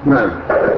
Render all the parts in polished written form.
نعم.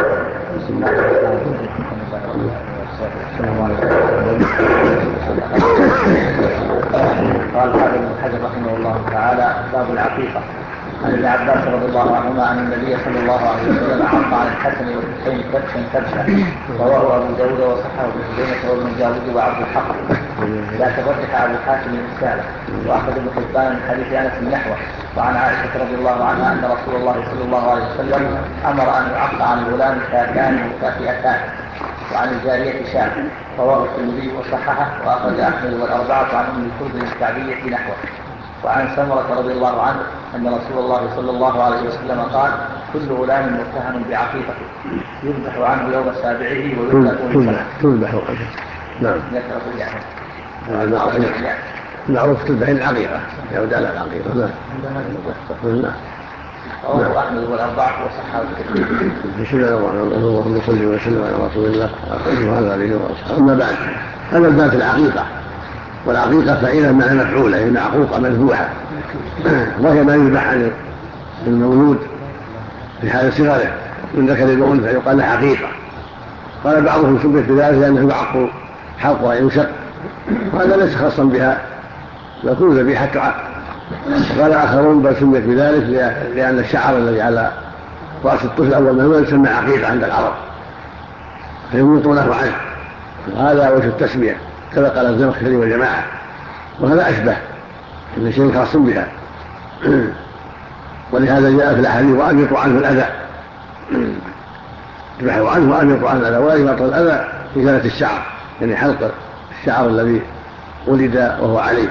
قال حافظ بن حجر رحمه الله تعالى: باب العقيقة. عن ابن عباس رضي الله عنهما أن النبي صلى الله عليه وسلم عق عن الحسن والحسين كبشا رواه أبو داود وصححه ابن خزيمة وابن جاود وعبد الحق، لكن رجح أبو حاتم الرسالة، وأخذ ابن حبان من حديث أنس نحوه. وعن عائشة رضي الله عنها أن رسول الله صلى الله عليه وسلم أمر أن يعق عن الغلام شاتان مكافئتان وعن الجارية شاة، رواه الترمذي وصححه، وأخذ أحمد والأربعة عن أم الكلب الكعبية نحوه. وعن سمرة رضي الله عنه أن رسول الله صلى الله عليه وسلم قال: كل غلام متهم بعقيقته يذبح عنه يوم سابعه تذبح عنه. نعم. معروف تذبح العقيقة، يعود على العقيقة. نعم. رواه أحمد والأربعة وصححه الترمذي. بسم الله الرحمن الرحيم. اللهم صل وسلم على رسول الله وعلى آله وأصحابه. أما بعد، هذا الباب في العقيقة، والعقيقة فعيلة معنى مفعولة، هي معقوقة مذبوحة، وهي ما يذبح عن المولود في حال صغره من ذكر الأنثى يقال له عقيقة. قال بعضهم سميت بذلك لأنه يعق حلقها ينشق، وهذا ليس خاصا بها، يكون ذبيحة تعق. قال آخرون بل سميت بذلك لأن الشعر الذي على رأس الطفل أول ما يولد يسمى عقيقة عند العرب فيميطونه عنه، وهذا وجه التسمية كذا قال الزمخشري والجماعة، وهذا أشبه إن شيء خاص بها. ولهذا جاء في الأحاديث: وأميطوا عنه الأذى، اذبحوا عنه وأميطوا عنه الأذى، وإماطة الأذى إزالة الشعر، يعني حلق الشعر الذي ولد وهو عليه.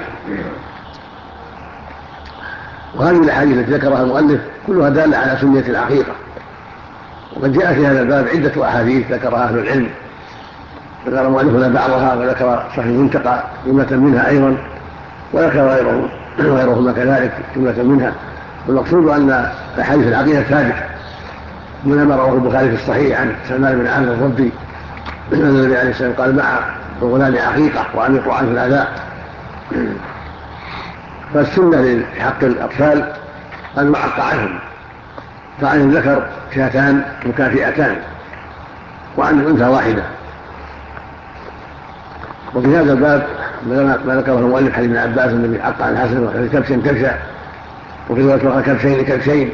وهذه الأحاديث التي ذكرها المؤلف كلها دالة على سنية العقيقة، وقد جاء في هذا الباب عدة أحاديث ذكرها أهل العلم، ذكر مؤلفنا بعضها وذكر صحيح المنتقى جملة منها أيضا، وذكر غيرهما كذلك جملة منها. والمقصود أن أحاديث العقيقة ثابتة من ما رواه البخاري في الصحيح عن سلمان بن عامر الضبي أن النبي عليه السلام قال: مع الغلام عقيقة وأميطوا عنه الأذى. فالسنة في حق الأطفال أن يعق عنهم، فعن الذكر شاتان مكافئتان وعن الأنثى واحدة. وفي هذا الباب ما ذكره المؤلف حديث ابن عباس النبي عق عن الحسن وحديث كبشا كبشا، وفي رواية كبشين كبشين.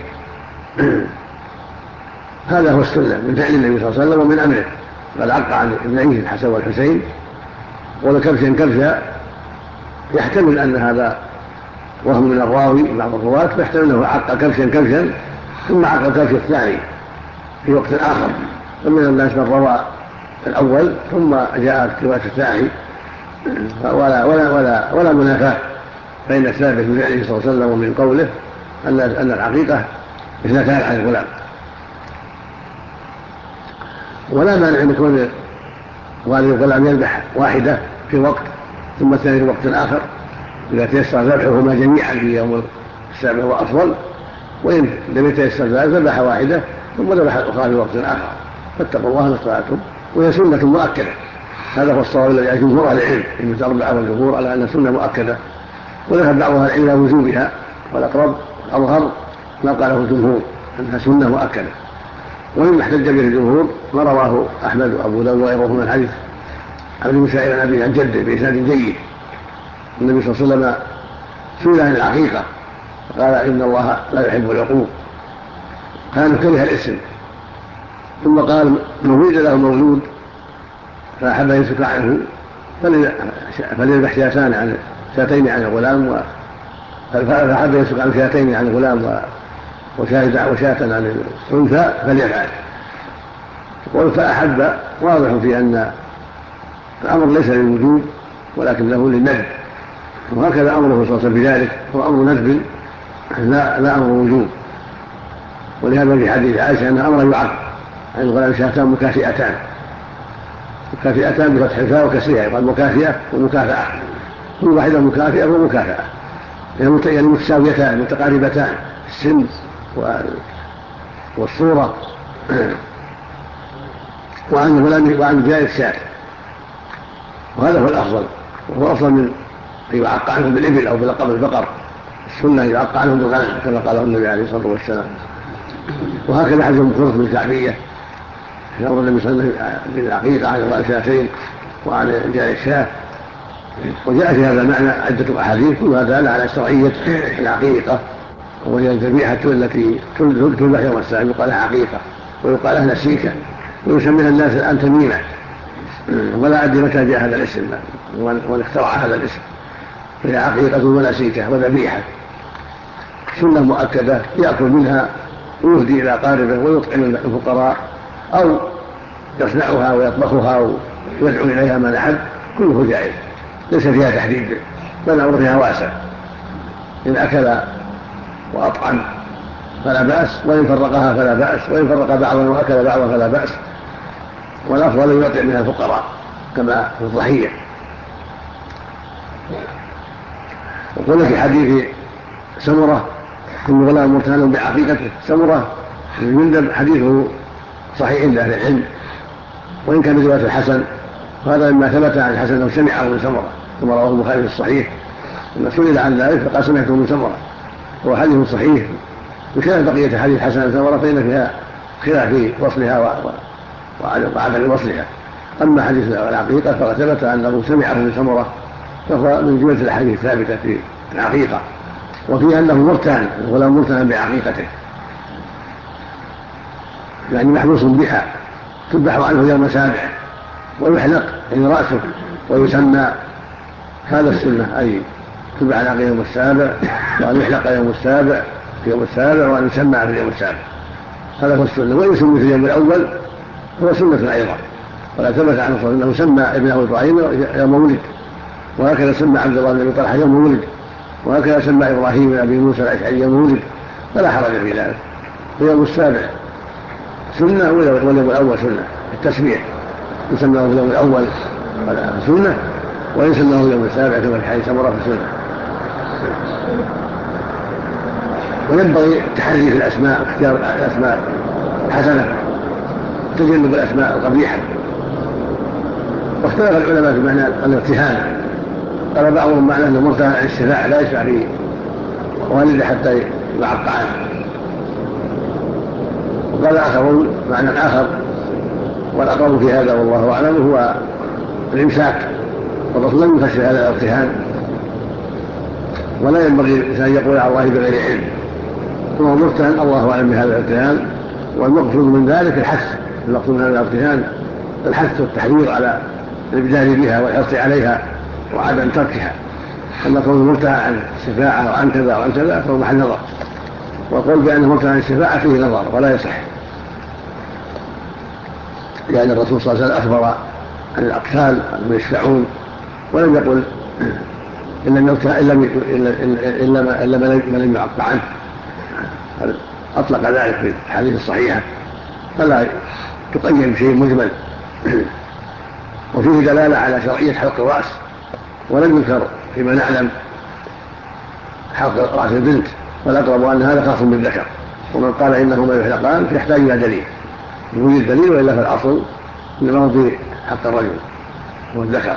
هذا هو السنة من فعل النبي صلى الله عليه وسلم ومن أمره، قال عق عن ابنيه الحسن والحسين. وكبشا كبشا يحتمل أن هذا وهم من الراوي بعض الرواة، فيحتمل أنه عق كبشا كبشا ثم عق الكبش الثاني في وقت آخر، ومن الناس من روى الأول ثم جاء في رواية الثاني، ولا منافاة بين الثابت من فعله صلى الله عليه وسلم ومن قوله أن العقيقة اثنتان عن الغلام. ولا مانع أن يكون والد الغلام يذبح واحدة في وقت ثم الثاني في وقت آخر، إذا تيسر ذبحهما جميعا في يوم السابع هو أفضل، وإن لم يتيسر ذلك ذبح واحدة ثم ذبح الأخرى في وقت آخر. فاتقوا الله ما استطعتم، وهي سنة مؤكدة. هذا هو الصواب الذي عليه جمهور أهل العلم، ابن أربعة والجمهور على أن سنة مؤكدة، وذهب بعض أهل العلم إلى وجوبها، والأقرب الأظهر ما قاله الجمهور أنها سنة مؤكدة. ومما احتج به الجمهور ما رواه أحمد وأبو داود وغيره من الحديث عن ابن سعيد عن أبيه عن جده بإسناد جيد. النبي صلى الله عليه وسلم سئل عن العقيقة فقال: إن الله لا يحب العقوق، كان كره الاسم. ثم قال: من ولد له مولود فأحب أن يسكت عنه فليذبح شاتين عن الغلام، فأحب يسكت عن شاتين عن الغلام وشاة عن الأنثى فليفعل. فأحب واضح في أن الأمر ليس للوجوب ولكنه للندب، وهكذا أمره صلى الله عليه وسلم بذلك هو أمر ندب لا أمر وجوب. ولهذا في حديث عائشة أن أمر يعق عن الغلام شاتان مكافئتان بفتح الفاء وكسرها، يقال مكافئة ومكافأة، كل واحدة مكافئة ومكافأة، يعني متساويتان متقاربتان السن والصورة. وعن الغلام وعن جاء الشاة، وهذا هو الأفضل، وهو أفضل من أن يعق عنهم بالإبل أو بلقب البقر. السنة يعق عنهم بالغنم كما قاله النبي عليه الصلاة والسلام. وهكذا حديث ام كلثوم الكعبيه في امر النبي صلى الله عليه وسلم بالعقيقه عن رأس شاتين وعن جاء الشاه. وجاء في هذا المعنى عده احاديث كلها داله على شرعيه العقيقه، وهي الذبيحه التي تذبح يوم السابع يقال لها عقيقه ويقال لها نسيكه ويسميها الناس الان تميمه، ولا ادري متى جاء هذا الاسم ومن اخترع هذا الاسم. فهي عقيقه ونسيكه وذبيحه سنه مؤكده ياكل منها ويهدي الى قاربه ويطعم الفقراء او يصنعها ويطبخها ويدعو اليها من احد، كله جائز ليس فيها تحديد بل امرها واسع. ان اكل واطعم فلا باس، وان فرقها فلا باس، وان فرق بعضا واكل بعضا فلا باس، والافضل ان يطعم منها الفقراء كما في الضحيه. وقلنا في حديث سمره كل غلام مرتهن بعقيقته، سمره بن جندب حديثه صحيح عند اهل العلم وان كان بروايه الحسن، وهذا مما ثبت عن الحسن انه سمعه من سمره كما رواه البخاري في الصحيح، لما سئل عن ذلك فقال سمعته من سمره، وهو حديث صحيح بخلاف بقيه حديث حسن سمره فان فيها خلاف في وصلها وعدم وصلها. اما حديث العقيقه فقد ثبت انه سمعه من سمره، فهو من جمله الاحاديث الثابته في العقيقه، وفيها انه مرتهن ولا مرتهن بعقيقته، يعني محبوس بها تذبح عنه يوم سابع ويحلق يعني راسه ويسمى. هذا السنه اي تذبح العقيقه يوم السابع وان يحلق يوم السابع في يوم السابع وان يسمى في اليوم السابع، هذا هو السنه. وان يسمى في اليوم الاول هو سنه ايضا، ولا ثبت عنه صلى الله عليه وسلم انه سمى ابنه ابراهيم يوم ولد، وهكذا سمى عبد الله بن ابي طلحه يوم ولد، وهكذا سمى ابراهيم بن ابي موسى الاشعري يوم ولد، فلا حرج في ذلك. اليوم السابع سنه واليوم الاول سنه، التسميه يسمى في اليوم الاول سنه ويسمى في اليوم السابع كما في حديث سمره في سنه. وينبغي التحري في الاسماء، اختيار الاسماء الحسنه تجنب الاسماء القبيحه. واختلف العلماء في معنى الارتهان، قال بعضهم معنى انه مرتهن عن الشفاعه لا يشفع به والده حتى يعق عنه، وقال اخرون معنى اخر والاقرب في هذا والله اعلم هو الامساك، والرسول لم يفسر هذا الارتهان، ولا ينبغي الانسان يقول على الله بغير علم، هو مرتهن الله اعلم بهذا الارتهان. والمقصود من ذلك الحث، المقصود من هذا الارتهان الحث والتحريض على الابدال بها والحرص عليها وعدم تركها. اما كونه مرتهن عن الشفاعه وعن كذا وعن كذا فهو محل نظر، والقول بانه مرتهن عن الشفاعه فيه نظر ولا يصح، لان الرسول صلى الله عليه وسلم اخبر عن الاقتال انهم يشفعون ولم يقل الا من لم يعق عنه، اطلق ذلك في الحديث الصحيحه فلا تقيم بشيء مجمل. وفيه دلاله على شرعيه حلق الراس، ولم يذكر فيما نعلم حلق راس البنت، والاقرب ان هذا خاص بالذكر، ومن قال انهما يحلقان فيحتاج الى دليل، يوجد دليل والا فالاصل انما هو في حق الرجل والذكر،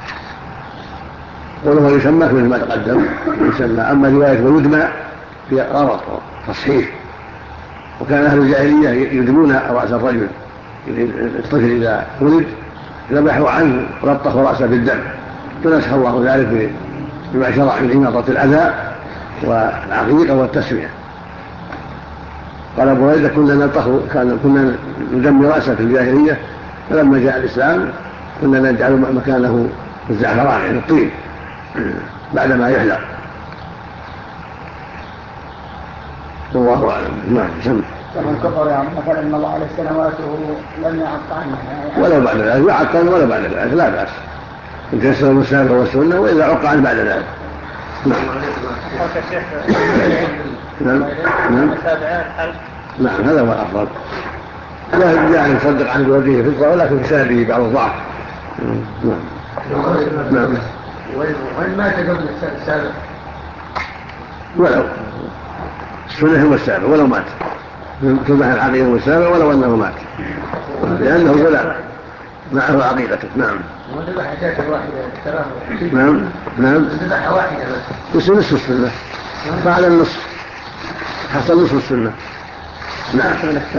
وله يسمى مثل ما تقدم يسمى. اما روايه ويدمى في غرض تصحيح، وكان اهل الجاهليه يدمون راس الرجل، الطفل اذا ولد ذبحوا عنه ولطخوا راسه بالدم، فنسخ الله ذلك بما شرع من إماطة الأذى والعقيقة والتسمية. قال أبو هريرة كنا ندمي رأسه في الجاهلية، فلما جاء الإسلام كنا نجعل مكانه الزعفران يعني الطين بعدما يحلق. والله أعلم. نعم. فمن كفر يعني مثلا ان الله عليه سنواته لم يعق عنه ولو بعد ذلك يعق عنه ولا بعد ذلك لا بأس، إن تيسر المسافر والسنة، وإذا عق عنه بعد ذلك. نعم هذا هو الأفضل. لا يعني يصدق عن بوجهه فطرة، ولكن في سنده بعض الضعف. نعم. وإن مات قبل السابع ولو السنة هو السابع ولو مات، تذبح العقيقة هو السابع ولو أنه مات، لأنه غلام معه عقيقته. نعم. وذبح شاة واحدة. نعم. ذبح واحدة بس نصف السنة بعد النصف حصل نصف السنة، نعم.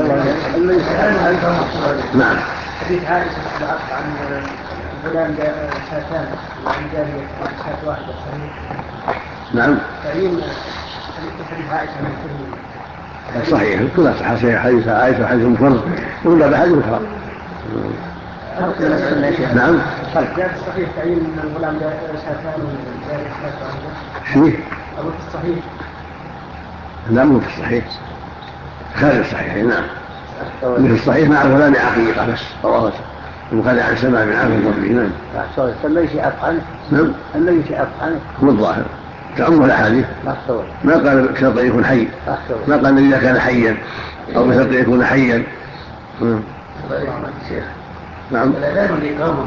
نعم. حديث عائشة عن غلام شاتان وعن جارية شاة واحدة صحيح؟ نعم. تعيين حديث عائشة من كل صحيح كلها صحيح، حديث عائشة وحديث مفرد ولا بحديث أخرى. نعم. جاء في الصحيح تعيين من الغلام شاتان وجارية شاة واحدة. فيه؟ أو في الصحيح؟ لا مو في الصحيح، خارج الصحيح. نعم. في الصحيح مع الغلام عقيقة بس رواه البخاري عن سماع بن عامر الضبي. نعم. فليس أفعل. نعم. فليس أفعل. هو الظاهر تعم الأحاديث، ما قال بشرط أن يكون حي، ما قال إذا كان حيا أو بشرط أن يكون حيا. نعم. الأذان والإقامة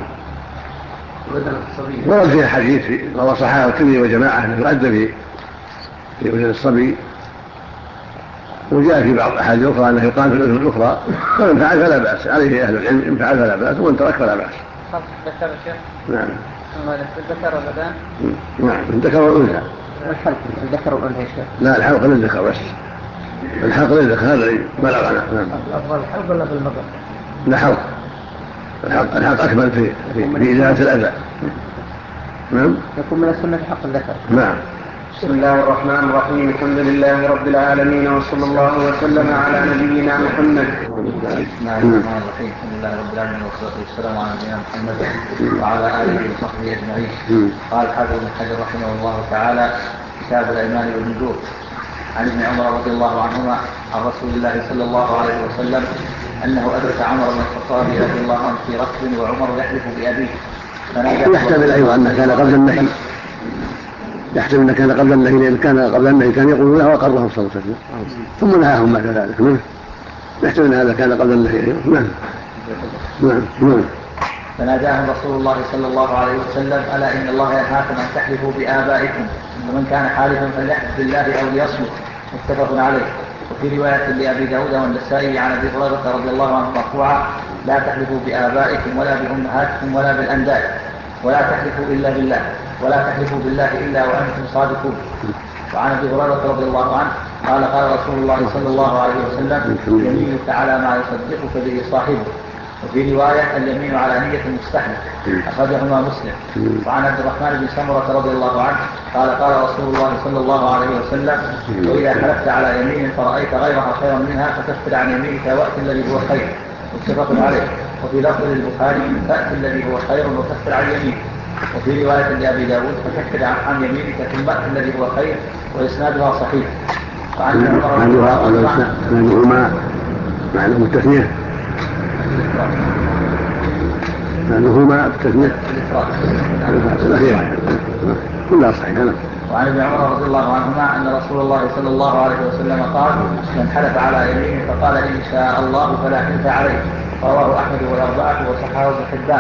ورد فيها حديث رواه الصحابة الترمذي وجماعة أنه يؤدى في أذن الصبي، وجاء في بعض الأحاديث الأخرى أنه يقام في الأذن الأخرى، فمن فعل فلا بأس، عليه أهل العلم، إن فعل فلا بأس ومن ترك فلا بأس. ذكر الشيخ. نعم. ذكر الأذان. نعم. الذكر والأنثى. الذكر والأنثى يا شيخ. لا الحلق للذكر بس، الحلق للذكر هذا اللي بلغنا. نعم. أفضل الحلق ولا بالمضر؟ لا حلق، الحلق أكمل في إزالة الأذى. نعم. يكون من السنة حق الذكر. نعم. بسم الله الرحمن الرحيم، الحمد لله رب العالمين، وصلى الله وسلم على نبينا محمد. بسم الله الرحمن الرحيم، الحمد لله رب العالمين، والصلاة والسلام على نبينا محمد وعلى آله وصحبه أجمعين. قال الحافظ ابن حجر رحمه الله تعالى: كتاب الأيمان والنذور. عن ابن عمر رضي الله عنهما عن رسول الله صلى الله عليه وسلم أنه أدرك عمر بن الخطاب رضي الله عنه في ركب وعمر يحلف بأبيه. يحتمل أيضا أنه كان قبل النهي، يحتمل أنه كان قبل النهي، لأن كان قبل النهي كان يقول له وقرهم صلى الله عليه وسلم ثم نهاهم بعد ذلك. يحتمل هذا كان قبل النهي. نعم. فناداهم رسول الله صلى الله عليه وسلم: ألا إن الله ينهاكم أن تحلفوا بآبائكم، ومن كان حالفا فليحلف بالله أو ليصمت. متفق عليه. وفي رواية لأبي داود والنسائي عن أبي هريرة رضي الله عنه مرفوعا: لا تحلفوا بآبائكم ولا بأمهاتكم ولا بالأنداد، ولا تحلفوا إلا بالله، ولا تحلفوا بالله إلا وأنتم صادقون. وعن أبي هريرة رضي الله عنه قال: قال رسول الله صلى الله عليه وسلم: يمينك على ما يصدقك به صاحبه. وفي رواية: اليمين على نية المستحلف. أخرجهما مسلم. وعن عبد الرحمن بن سمرة رضي الله عنه قال: قال رسول الله صلى الله عليه وسلم: وإذا حلفت على يمين فرأيت غيرها خيرا منها فكفر عن يمينك وأت الذي هو خير. متفق عليه. وفي لفظ للبخاري: فأت الذي هو خير وكفر عن يمينك. وفي رواية لأبي داود: فكفر عن يمينك ثم أت الذي هو خير. وإسنادها صحيح. وعن عمر معنى التثنية، لأنهما التثنية كلها صحيحة. وعن ابن عمر رضي الله عنهما أن رسول الله صلى الله عليه وسلم قال: من حلف على يمين فقال إن شاء الله فلا حلف عليه. رواه أحمد والأربعة وصححه ابن حبان.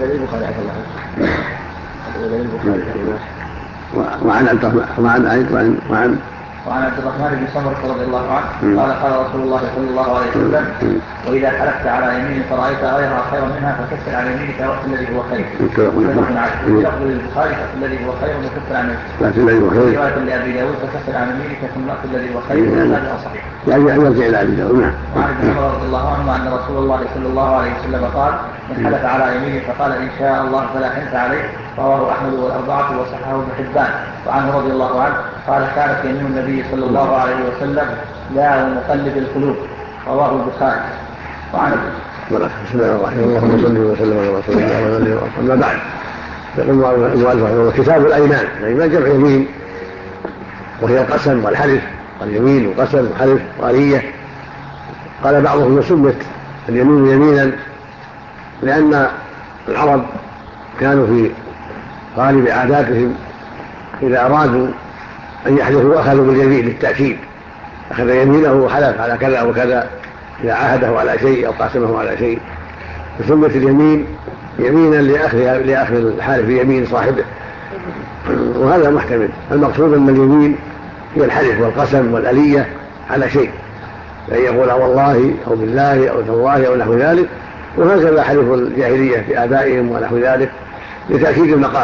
وعن عبد الرحمن بن سمرة رضي الله عنه قال: قال رسول الله صلى الله عليه وسلم: وإذا حلفت على يمين فرأيت غيرها خيرا منها فكفر عن يمينك وقت الذي هو خير. لفظ للبخاري: الذي هو خير وكفر عن يمينك. رواية لأبي داود: فكفر عن يمينك ثم وقت الذي هو خير. وإسنادها صحيح. وعن ابن عمر رضي الله عنه أن رسول الله صلى الله عليه وسلم قال: من حلف على يمينه فقال إن شاء الله فلا حلف عليه. رواه أحمد والأربعة وصححه ابن حبان. وعنه رضي الله عنه قال: كانت يمين النبي صلى الله عليه وسلم لا ومقلب القلوب. رواه البخاري. وعن بسم الله الرحمن الرحيم. اللهم صل وسلم على رسول الله وعلى اله وصحبه. أما بعد، يقول المؤلف رحمه الله: كتاب الأيمان. الأيمان جمع يمين، وهي القسم والحلف، واليمين وقسم وحلف وآلية. قال بعضهم: سمت اليمين يمينا لأن العرب كانوا في غالب عاداتهم إذا أرادوا أن يحلفوا أخذوا باليمين للتأكيد، أخذ يمينه وحلف على كذا وكذا إذا عاهده على شيء أو قاسمه على شيء. فسمت اليمين يمينا لأخذ الحالف بيمين صاحبه، وهذا محتمل. المقصود أن اليمين هي الحلف والقسم والآلية على شيء، أن يقول والله أو بالله أو تالله أو نحو ذلك. وهكذا حلف الجاهلية بآبائهم ونحو ذلك لتأكيد المقام.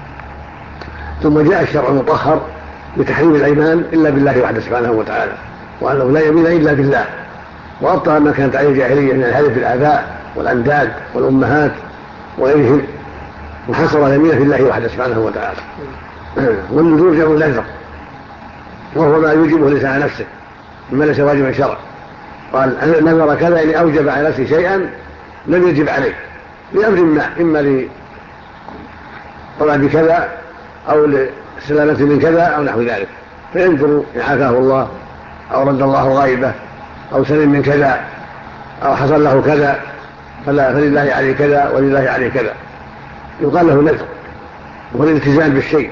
ثم جاء الشرع المطهر بتحريم الأيمان إلا بالله وحده سبحانه وتعالى، وأنه لا يمين إلا بالله، وأبطل ما كانت عليه الجاهلية من الحلف بالآباء والأنداد والأمهات وغيرهم، وحصر يمينه في الله وحده سبحانه وتعالى. والنذور جمع النذر، وهو ما يوجبه الإنسان على نفسه مما ليس واجبا شرعا. قال نذر كذا يعني أوجب على نفسه شيئا لم يجب عليه لأمر ما، إما لطلب كذا أو لسلامة من كذا أو نحو ذلك، فينذر إن عافاه الله أو رد الله غائبه أو سلم من كذا أو حصل له كذا فلله عليه كذا ولله عليه كذا، يقال له نذر. والالتزام بالشيء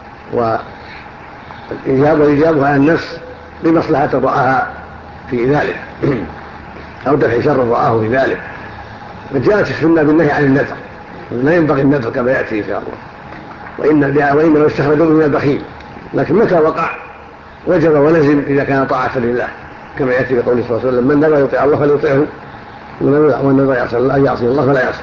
والإجابة عن النفس لمصلحة رآها في ذلك أو دفع شر رآه في ذلك. وجاءت السنة بالنهي عن النذر، لا ينبغي النذر كما يأتي إن شاء الله. وإنما يستخرج من البخيل، لكن متى وقع وجب ولزم إذا كان طاعة لله، كما يأتي بقوله صلى الله عليه وسلم من نذر يطيع الله فليطيعه ومن نذر يعصي الله فلا يعصي.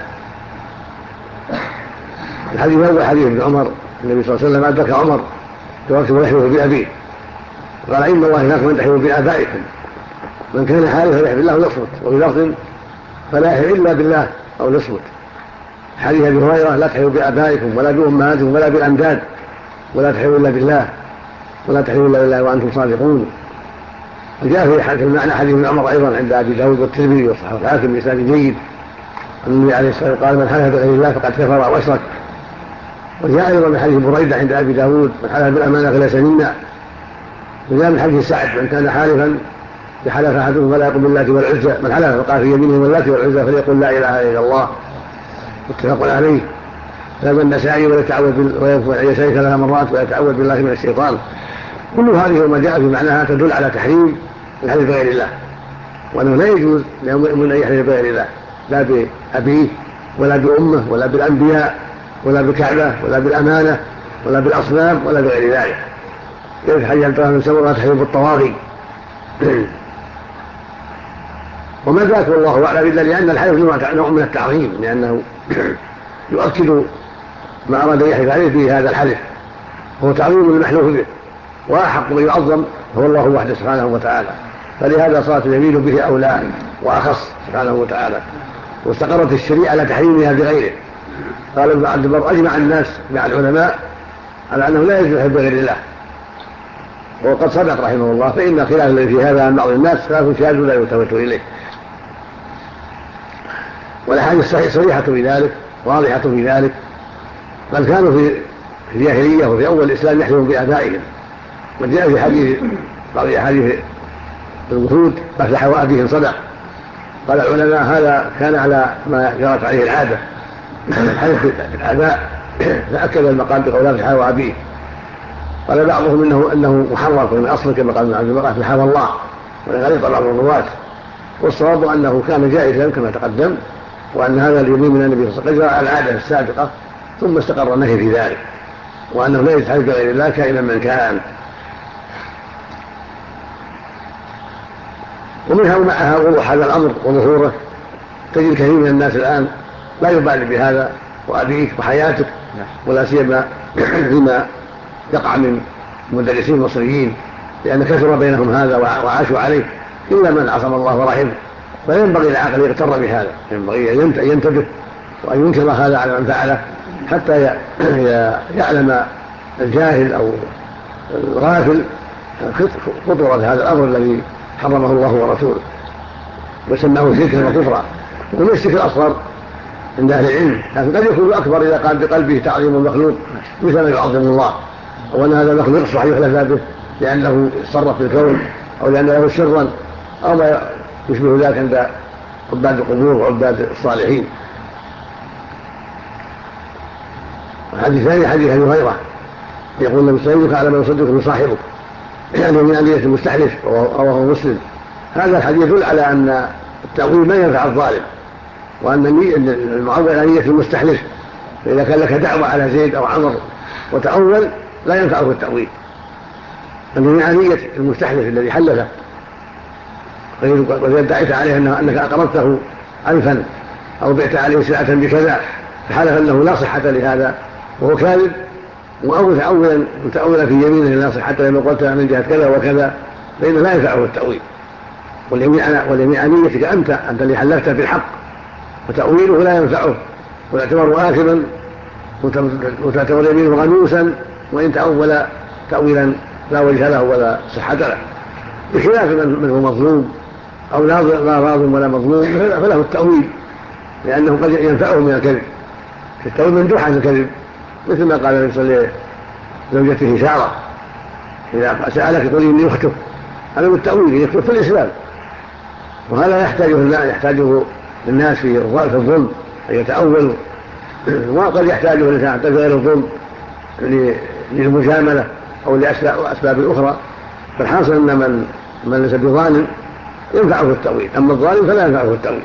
الحديث الأول حديث ابن عمر، النبي صلى الله عليه وسلم أدرك عمر توكل يحلف بأبيه، قال إن الله هناك من تحلف بآبائكم، من كان حالفا فليحلف بالله وليصمت، وفي لفظ فلا يحلف إلا بالله أو ليصمت. حديث أبي هريرة لا تحلفوا بآبائكم ولا بأمهاتكم ولا بالأنداد ولا تحلفوا إلا بالله ولا تحلفوا إلا بالله وأنتم صادقون. وجاء في المعنى حديث ابن عمر أيضا عند أبي داود والترمذي والصحيح الحاكم بإسناد جيد أن النبي عليه الصلاة والسلام قال من حلف بغير الله فقد كفر وأشرك. وجاء أيضا من حديث بريدة عند أبي داود من حلف بالأمانة فليس منا. وجاء من حديث سعد من كان حالفا فحلف أحدهم فلا يقل بالله والعزى، من حلف فقال في يمينه واللات والعزى فليقل لا إله إلا الله، متفق عليه. فمن النسائي ويرفع يسير 3 مرات ويتعوذ بالله من الشيطان. كل هذه وما جاء في معناها تدل على تحريم الحلف بغير الله، وأنه لا يجوز لمؤمن أن يحلف بغير الله، لا بأبيه ولا بأمه ولا بالأنبياء ولا بالكعبة ولا بالأمانة ولا بالأصنام ولا بغير ذلك. يقول حديث عبد الله بن سمرة تحلف بالطواغي. وما ذاك والله أعلم إلا لأن الحلف نوع من التعظيم، لأنه يؤكد ما أراد أن يحلف عليه في هذا الحلف، هو تعظيم المحلوف به، وأحق من يعظم هو الله وحده سبحانه وتعالى، فلهذا صارت اليمين به أولى وأخص سبحانه وتعالى. واستقرت الشريعة على تحريمها بغيره. قال ابن عبد البر أجمع الناس مع العلماء على أنه لا يجوز الحلف بغير الله، وقد صدق رحمه الله، فإن خلاف الذي في هذا عن بعض الناس خلاف شاذ لا يلتفت إليه. والأحاديث صريحة في ذلك واضحة في ذلك، بل كانوا في الجاهلية وفي أول الإسلام يحلفون بآبائهم. وجاء في حديث بعض أحاديث الوفود فافلحوا أبيهم صدق. قال العلماء هذا كان على ما جرت عليه العادة من الحلف بالآباء، فأكد المقام بقول فافلحوا أبيه. قال بعضهم أنه محرم من أصل كما قال ابن عبد البر فافلحوا الله، ولغلط بعض الرواة. والصواب أنه كان جائزا كما تقدم، وأن هذا اليمين من النبي صلى الله عليه وسلم على العادة السابقة، ثم استقر النهي في ذلك، وأنه لا يتحلف بغير الله كائنا من كان. ومنها ومعها وضوح هذا الأمر وظهوره تجد كثير من الناس الآن لا يبالي بهذا وأبيك وحياتك، ولا سيما فيما يقع من مدرسين مصريين، لأن كثر بينهم هذا وعاشوا عليه، إلا من عصم الله ورحمه. فينبغي العاقل يغتر بهذا، ينبغي أن ينتبه وأن ينكر هذا على من فعله، حتى يعلم الجاهل أو الغافل خطورة هذا الأمر الذي حرمه الله ورسوله وسماه شركا وكفرا. ومن الشرك الأصغر عند أهل العلم، لكن قد يكون أكبر إذا قام بقلبه تعظيم المخلوق مثل ما يعظم الله، أو أن هذا المخلوق يصلح يحلف به لأنه يتصرف في الكون، أو لأنه له سرا، أو ما يشبه ذلك عند عباد القبور وعباد الصالحين. الحديث الثاني حديث أبي هريرة يقول النبي صلى الله عليه وسلم على من يصدق من صاحبه، يعني من آلية المستحلف، رواه مسلم. هذا الحديث يدل على أن التأويل ما ينفع الظالم، وأن المعول على نية المستحلف، فإذا كان لك دعوة على زيد أو عمر وتأول لا ينفعه التأويل، من آلية المستحلف الذي حلفه، وإذا ادعيت عليه أنك أقرضته 1000 أو بعت عليه سلعة بكذا فحلف أنه لا صحة لهذا وهو كاذب، متأولا في يمينه لا صحة لما قلت من جهة كذا وكذا، فإنه لا ينفعه التأويل. واليمين عن نيتك أنت اللي حلفت بالحق، وتأويله لا ينفعه ويعتبر آثما وتعتبر يمينه غنوسا وإن تأول تأويلا لا وجه له ولا صحة له، بخلاف من هو مظلوم أو لا راض ولا مظلوم فله التأويل، لأنه قد ينفعه من الكذب. في التأويل مندوح عن الكذب، مثل ما قال النبي صلى الله عليه وسلم لزوجته سارة إذا سألك تقول إني أختك، هذا من التأويل يكتب في الإسلام. وهذا يحتاجه الناس في الظلم أن يتأولوا، وقد يحتاجه الإنسان حتى في غير الظلم للمجاملة أو لأسباب أخرى. فالحاصل أن من ليس بظالم ينفعه التأويل، أما الظالم فلا ينفعه التأويل.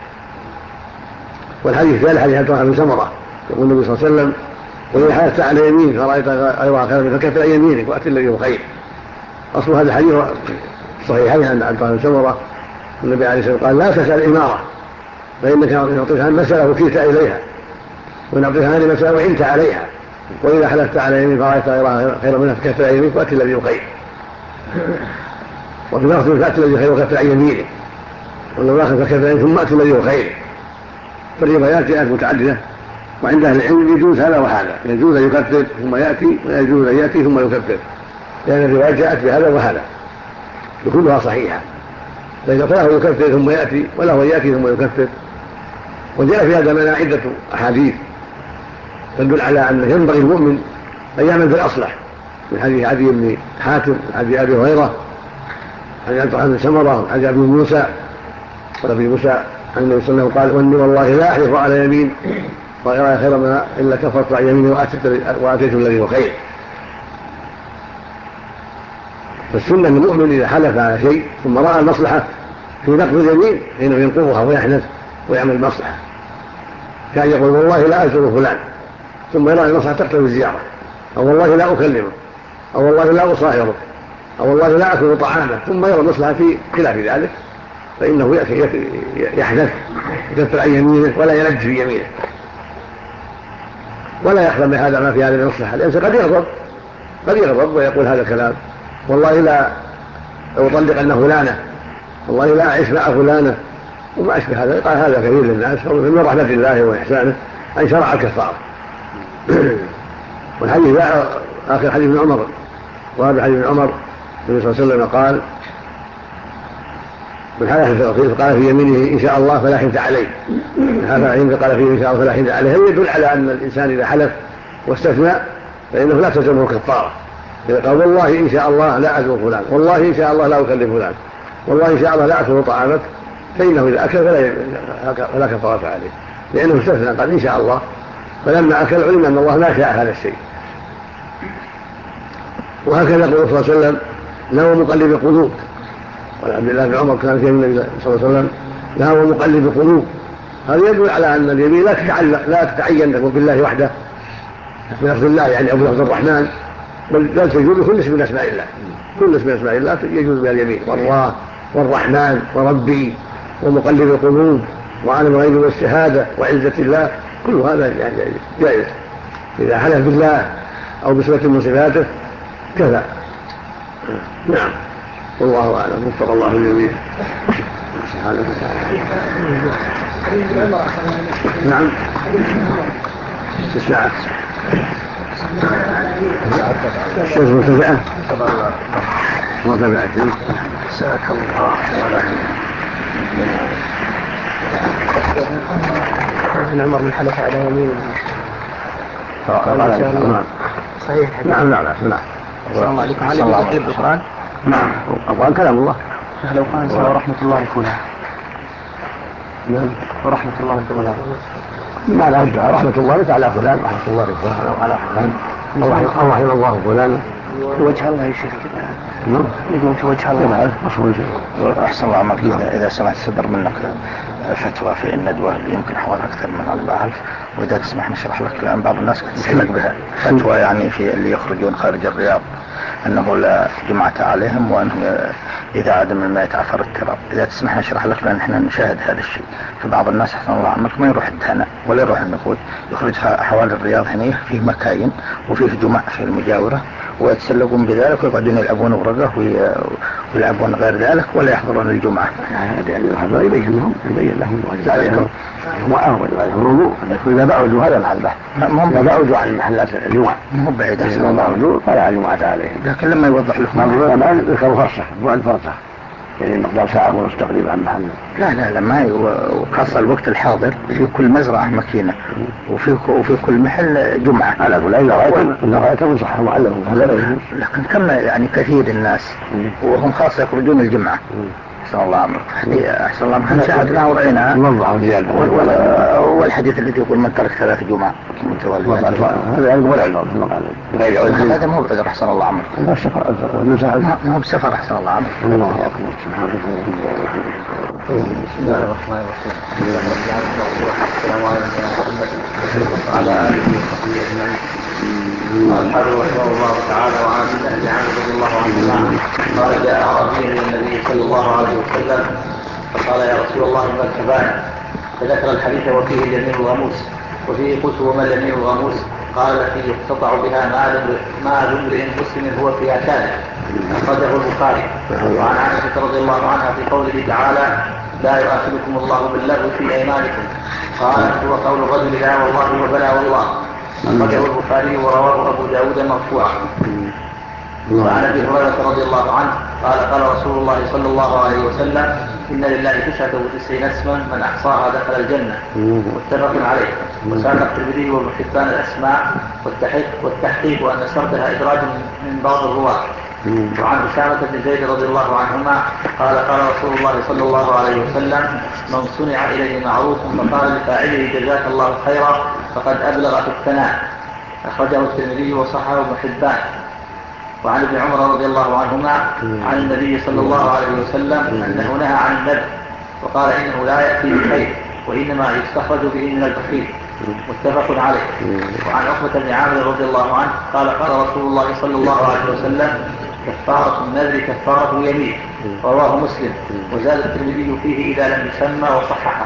والحديث ذلك حديث عبد الله بن سمرة يقول النبي صلى الله عليه وسلم: وإذا حلفت على يمينك فرأيت غيرها خيرا منك فكفر عن يمينك وأت الذي هو خير. أصل هذا الحديث صحيحين عن عبد الله بن سمرة النبي عليه الصلاة والسلام قال: لا تسأل الإمارة فإنك يعطيك عن مسألة وكلت إليها، وإن أعطيك عن مسألة وعنت عليها، وإذا حلفت على يمين فرأيت غيرها خيرا منك فكفر عن يمينك وأت الذي هو خير. وفي لفظ فأت الذي خير وكفر عن يمينك، والله فكفر ثم أت الذي هو خير. فالروايات جاءت متعددة، وعند أهل العلم يجوز هذا وهذا، يجوز أن يكفر ثم يأتي ويجوز أن يأتي ثم يكفر، لأن الروايات جاءت بهذا وهذا وكلها صحيحة. فإذا فله يكفر ثم يأتي وله يأتي ثم يكفر. وجاء في هذا معنى عدة أحاديث تدل على أنه ينبغي المؤمن أن يعمل بالأصلح، من حديث عدي بن حاتم، من حديث أبي هريرة، عن عبد الله بن سمرة، عن أبي موسى عن النبي صلى الله عليه وسلم قال: وإني والله لا أحلف على يمين وغيرها خيرا منها إلا كفرت عن يميني وآتيت الذي هو خير. فالسنة المؤمن إذا حلف على شيء ثم رأى المصلحة في نقض اليمين فإنه ينقضها ويحنث ويعمل المصلحة، كان يقول: والله لا أزور فلان، ثم يرى المصلحة تقتضي الزيارة، أو والله لا أكلمه، أو والله لا أصاهره، أو والله لا أكل طعامه، ثم يرى المصلحة في خلاف ذلك فإنه يحنث يكفر عن يمينه ولا يلج في يمينه ولا يخدم بهذا ما في هذه المصلحة. الإنسان قد يغضب ويقول هذا الكلام: والله لا أطلقن فلانة، والله لا أعيش مع فلانة، وما أشبه هذا. قال هذا كثير للناس من رحمة الله وإحسانه أن شرع الكفارة. والحديث آخر حديث ابن عمر، وهذا حديث ابن عمر النبي صلى الله عليه وسلم قال: من حلف قال في يمينه إن شاء الله فلا حنث عليه، قال فيه إن شاء الله فلا حنث عليه. هذا يدل على أن الإنسان إذا حلف واستثنى فإنه لا تلزمه كفارة. إذا قال: والله إن شاء الله لا أزور فلان، والله إن شاء الله لا أكلم فلان، والله إن شاء الله لا أكل طعامك، فإنه إذا أكل فلا كفارة عليه، لأنه استثنى قال إن شاء الله، فلما أكل علم أن الله لا شاء هذا الشيء. وهكذا قال صلى الله عليه وسلم: له مقلب القلوب. وعبد الله بن عمر كان في النبي صلى الله عليه وسلم: له مقلب القلوب. هذا يدل على أن اليمين لا تتعين تكون بالله وحده بلفظ الله يعني أو بلفظ الرحمن، بل تجوز كل اسم من أسماء الله، كل اسم من أسماء الله يجوز بها اليمين، والله والرحمن وربي ومقلب القلوب وعالم الغيب والشهادة وعزة الله، كل هذا يعني جائز إذا حلف بالله أو بصفة من صفاته كذا. نعم، والله أعلم. وفق الله الجميع. سبحانه وتعالى. نعم. الساعة الشيخ مرتفعة ساعة الله ابن عمر من حلف على يمين صحيح. نعم. السلام عليكم. هل يجوز تقريب القرآن؟ نعم، القرآن كلام الله. لو قال ورحمة الله فلان. نعم، ورحمة الله فلان. ما لا أدعى رحمة الله على فلان، رحمة الله فلان أو على فلان، أو رحمة الله فلان. وجه الله يا شيخ. نعم، يقول في وجه الله. أحسن الله عملك. إذا سمعت صدر منك فتوى في الندوة يمكن حوالي أكثر من 4000، وإذا تسمح نشرح لك، لأن بعض الناس تتعلق بها فتوى يعني في اللي يخرجون خارج الرياض أنه لا جمعة عليهم، وأنه إذا عدم الماء يتعفر التراب. إذا تسمح نشرح لك، لأن إحنا نشاهد هذا الشيء. فبعض الناس أحسن الله عملك ما يروح الدهنة ولا يروح النقود، يخرجها حوالي الرياض هنا في مكاين وفيه جمع في المجاورة، ويتسلقون بذلك ويقعدون يلعبون ورقه يلعبون غير ذلك ولا يحضرون الجمعة؟ هذا يبين لهم الوضوء إذا بعدوا هذا محل بحث، إذا بعدوا عن محلات الجمعة مو بعيد إذا بعدوا فلا جمعة عليهم. لكن لما يوضح لكم العلماء ذكروا فرصة بعد فرصة يعني مقدار ساعة ونص تقريبا عن محل. لا ما وخاصة الوقت الحاضر في كل مزرعة ماكينة وفي كل محل جمعة. على كل إذا رأيتم صح معلم لكن كم يعني كثير الناس وهم خاصة يخرجون الجمعة. أحسن الله عمرك. أحسن الله عمرك شاهدناه ورأيناه والحديث الذي يقول من ترك 3 جمعة هذا يقول هذا مو بعذر. أحسن الله عمرك. ما هو بسفر. أحسن الله عمرك. الله أكبر. سبحانه بسم الله الرحمن الرحيم. السلام عليكم ورحمة الله وعلى آله وصحبه أجمعين. قال رحمه الله تعالى وعن أهل عنه رضي الله عنه قال جاء أعرابي إلى النبي صلى الله عليه وسلم فقال يا رسول الله ما الكبائر؟ فذكر الحديث وفيه اليمين الغموس وفيه قلت وما اليمين الغموس؟ قال التي يقتطع بها مال امرئ مسلم هو في أكاله. أخرجه البخاري. وعن عائشة رضي الله عنها في قوله تعالى لا يؤاخذكم الله باللغو في أيمانكم قالت هو قول الرجل لا والله وبلا والله. أخرجه البخاري ورواه أبو داود مرفوعا. وعن أبي هريرة رضي الله عنه قال رسول الله صلى الله عليه وسلم إن لله 99 اسما من أحصاها دخل الجنة. متفق عليه. وساق الترمذي وابن حبان الأسماء والتحقيق وأن سردها إدراج من بعض الرواة. وعن أسامة بن زيد رضي الله عنهما قال رسول الله صلى الله عليه وسلم من صنع إليه معروف فقال لفاعله جزاك الله خيرا فقد أبلغ في الثناء. أخرجه الترمذي وصححه ابن حبان. وعن ابن عمر رضي الله عنهما عن النبي صلى الله عليه وسلم أنه نهى عن الندب وقال إنه لا يأتي بخير وإنما يستخرج به من البخيل. متفق عليه. وعن عقبة بن عامر رضي الله عنه قال رسول الله صلى الله عليه وسلم كفارة النذر كفارة يمين. رواه مسلم. وزاد الترمذي فيه إذا لم يسمى وصححه.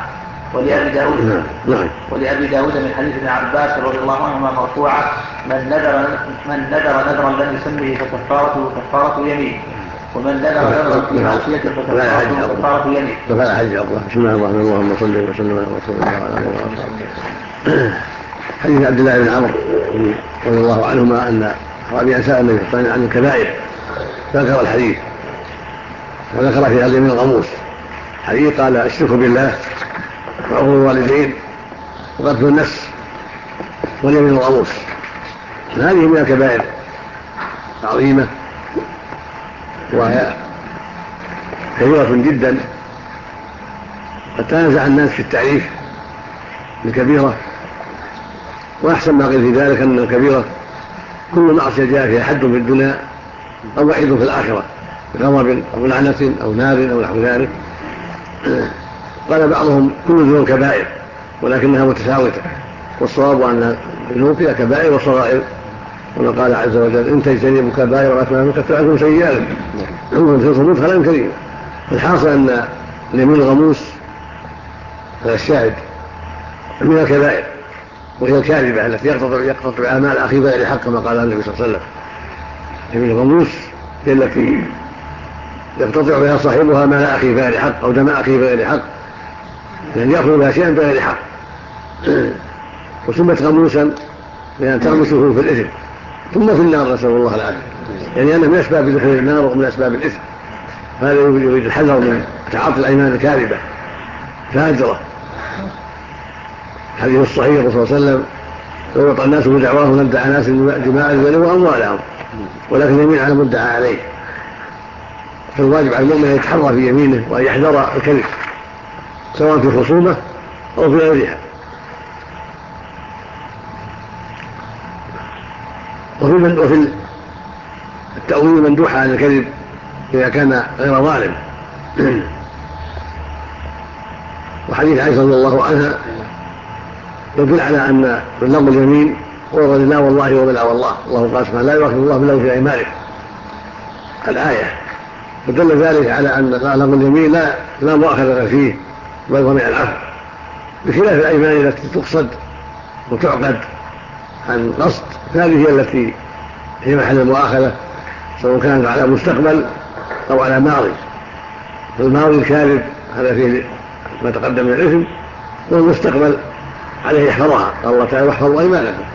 ولأبي داود من حديث ابن عباس رضي الله عنهما مرفوعا من نذر نذرا لم يسمه فكفارته كفارة يمين ومن نذر نذرا في معصية فكفارته كفارة يمين. بسم الله الرحمن الرحيم. اللهم صل وسلم على رسول الله وعلى اله وصحبه. حديث عبد الله بن عمرو رضي الله عنهما ان رابعا سأل النبي صلى الله عليه وسلم عن الكبائر فذكر الحديث وذكر في هذا اليمين الغموس. حديث قال الشرك بالله وعقوق الوالدين وقتل النفس واليمين الغموس. هذه من الكبائر عظيمة وهي كبيرة جدا. قد تنازع الناس في التعريف بالكبيرة وأحسن ما قيل في ذلك أن الكبيرة كل معصية جاء فيها حد في الدنيا أو وعيد في الآخرة بغضب أو لعنة أو نار أو نحو ذلك. قال بعضهم كل ذنوب كبائر ولكنها متفاوتة والصواب أن الذنوب فيها كبائر وصغائر كما قال عز وجل إن تجتنبوا كبائر ما تنهون نكفر عنكم سيئاتكم ونذكركم مدخلا كريما. الحاصل أن اليمين الغموس هذا الشاهد من الكبائر وهي الكاذبة التي يقتطع أعمال أخي بغير حق كما قال النبي صلى الله عليه وسلم. اليمين الغموس هي التي يقتطع بها صاحبها مال أخي بغير حق أو دم أخي بغير حق يعني يأخذ بها شيئا بغير حق. وسمت غموسا لأن تغمسه في الإثم ثم في النار نسأل الله العافية يعني أنه من أسباب دخول النار ومن أسباب الإثم. هذا يريد الحذر من تعاطي الأيمان الكاذبة فاجرة. الحديث الصحيح الرسول صلى الله عليه وسلم لو يطع الناس بدعواهم لادعى ناس دماء الغنم وأموالهم ولكن اليمين على مدعى عليه. فالواجب على المؤمن أن يتحرى في يمينه وأن يحذر الكذب سواء في خصومة أو في غيرها. وفي التأويل مندوحة عن الكذب إذا كان غير ظالم. وحديث عائشة رضي الله عنها يدل على أن لغو اليمين هو لا والله وبلا والله. الله قال سبحانه لا يؤاخذ الله باللغو في أيمانكم الآية. ودل ذلك على أن لغو اليمين لا مؤاخذة فيه بل هو من العفو بخلاف الأيمان التي تقصد وتعقد عن قصد. هذه هي التي هي محل المؤاخذة سواء كانت على مستقبل أو على ماضي. فالماضي الكاذب هذا فيه ما تقدم من الإثم، والمستقبل عليه يحفظها. قال الله تعالى واحفظوا أيمانكم.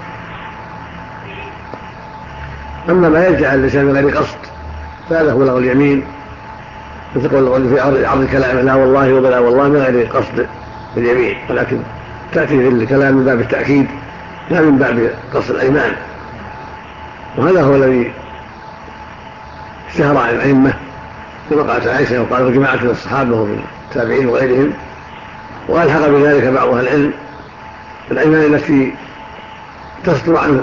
أما ما يرجع اللسان من غير قصد فهذا هو لغو اليمين، تقول في عرض الكلام لا والله وبلا والله من غير قصد اليمين، ولكن تأتي في الكلام من باب التأكيد لا من باب قصد الأيمان. وهذا هو الذي اشتهر عن الأئمة كما قالت عائشة وقال جماعة من الصحابة ومن التابعين وغيرهم، وألحق بذلك بعض أهل العلم الأيمان التي تصدر عنه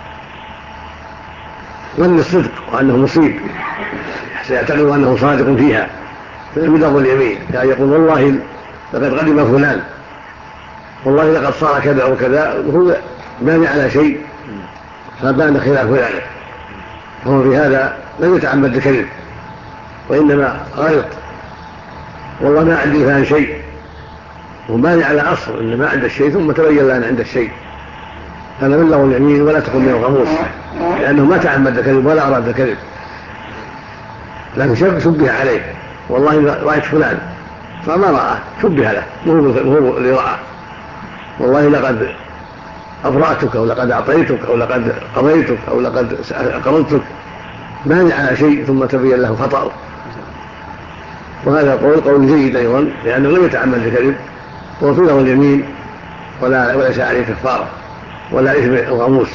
ظن الصدق وأنه مصيب سيعتقد أنه صادق فيها فيبلغ اليمين، يعني يقول والله لقد قدم فلان، والله لقد صار كذا وكذا، وهو باني على شيء فبان خلاف ذلك، فهو في هذا لم يتعمد الكذب وإنما غلط، والله ما عندي فلان شيء، وباني على أصل إن ما عند الشيء ثم تبين لأن عند الشيء، هذا من لغو اليمين ولا تكون من الغموس، لأنه ما تعمد الكذب ولا أراد الكذب، لكن شبه عليه والله رأيت فلان فما رأى شبه له وهو اللي رأى، والله لقد أبرأتك أو لقد أعطيتك أو لقد قضيتك أو لقد أقرضتك، مانع على شيء ثم تبين له خطأه. وهذا قول جيد أيضا لأنه لم يتعمد الكذب وفي له اليمين وليس عليه كفارة ولا إثم الغموس.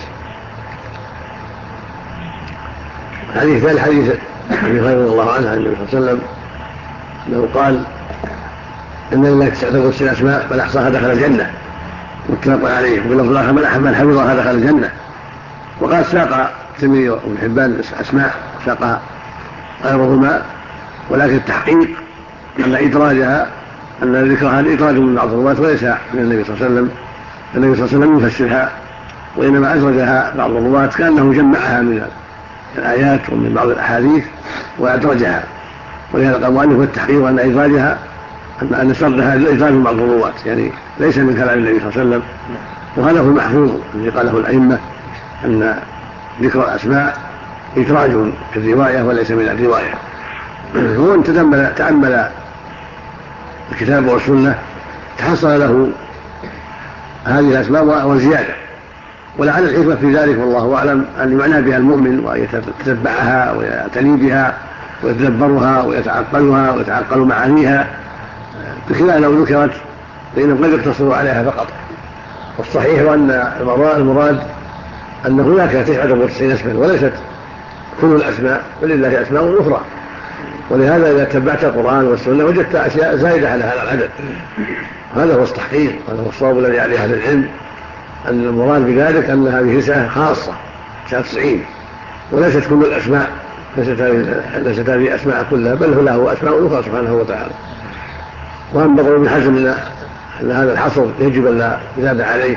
حديث ثالث حديث أبي هريرة رضي الله عنه عن النبي صلى الله عليه وسلم أنه قال إن لله 99 أسماء من أحصاها دخل الجنة، متفق عليه، وفي لفظ آخر من حفظها دخل الجنة. وقال ساق الترمذي وابن حبان أسماء ساقها غيرهما، ولكن التحقيق أن إدراجها أن ذكرها إدراج من بعض الرواة وليس من النبي صلى الله عليه وسلم. النبي صلى الله عليه وسلم يفسرها وإنما أدرجها بعض الرواة كأنه جمعها من الآيات ومن بعض الأحاديث وأدرجها، ولهذا قال المؤلف التحقيق أن إدراجها أن سردها إدراج من بعض الرواة، يعني ليس من كلام النبي صلى الله عليه وسلم. وهذا هو المحفوظ الذي قاله الأئمة أن ذكر الأسماء إدراج في الرواية وليس من الرواية. ومن تأمل الكتاب والسنة تحصل له هذه الأسماء وزيادة، ولعل الحكمة في ذلك والله أعلم أن يعنى بها المؤمن ويتتبعها ويعتني بها ويتدبرها ويتعقلها ويتعقل معانيها، بخلاف لو ذكرت فإنهم قد يقتصروا عليها فقط. والصحيح أن المراد أن هناك 99 اسما وليست كل الأسماء، ولله أسماء أخرى، ولهذا إذا تبعت القرآن والسنة وجدت أشياء زائدة على هذا العدد. هذا هو التحقيق، هذا هو الصواب الذي عليه أهل العلم، أن المراد بذلك أن هذه 9 خاصة 99 وليست كل الأسماء، ليست هذه أسماء كلها، بل هو له أسماء أخرى سبحانه وتعالى. وأما قول ابن حزم أن هذا الحصر يجب أن لا يزاد عليه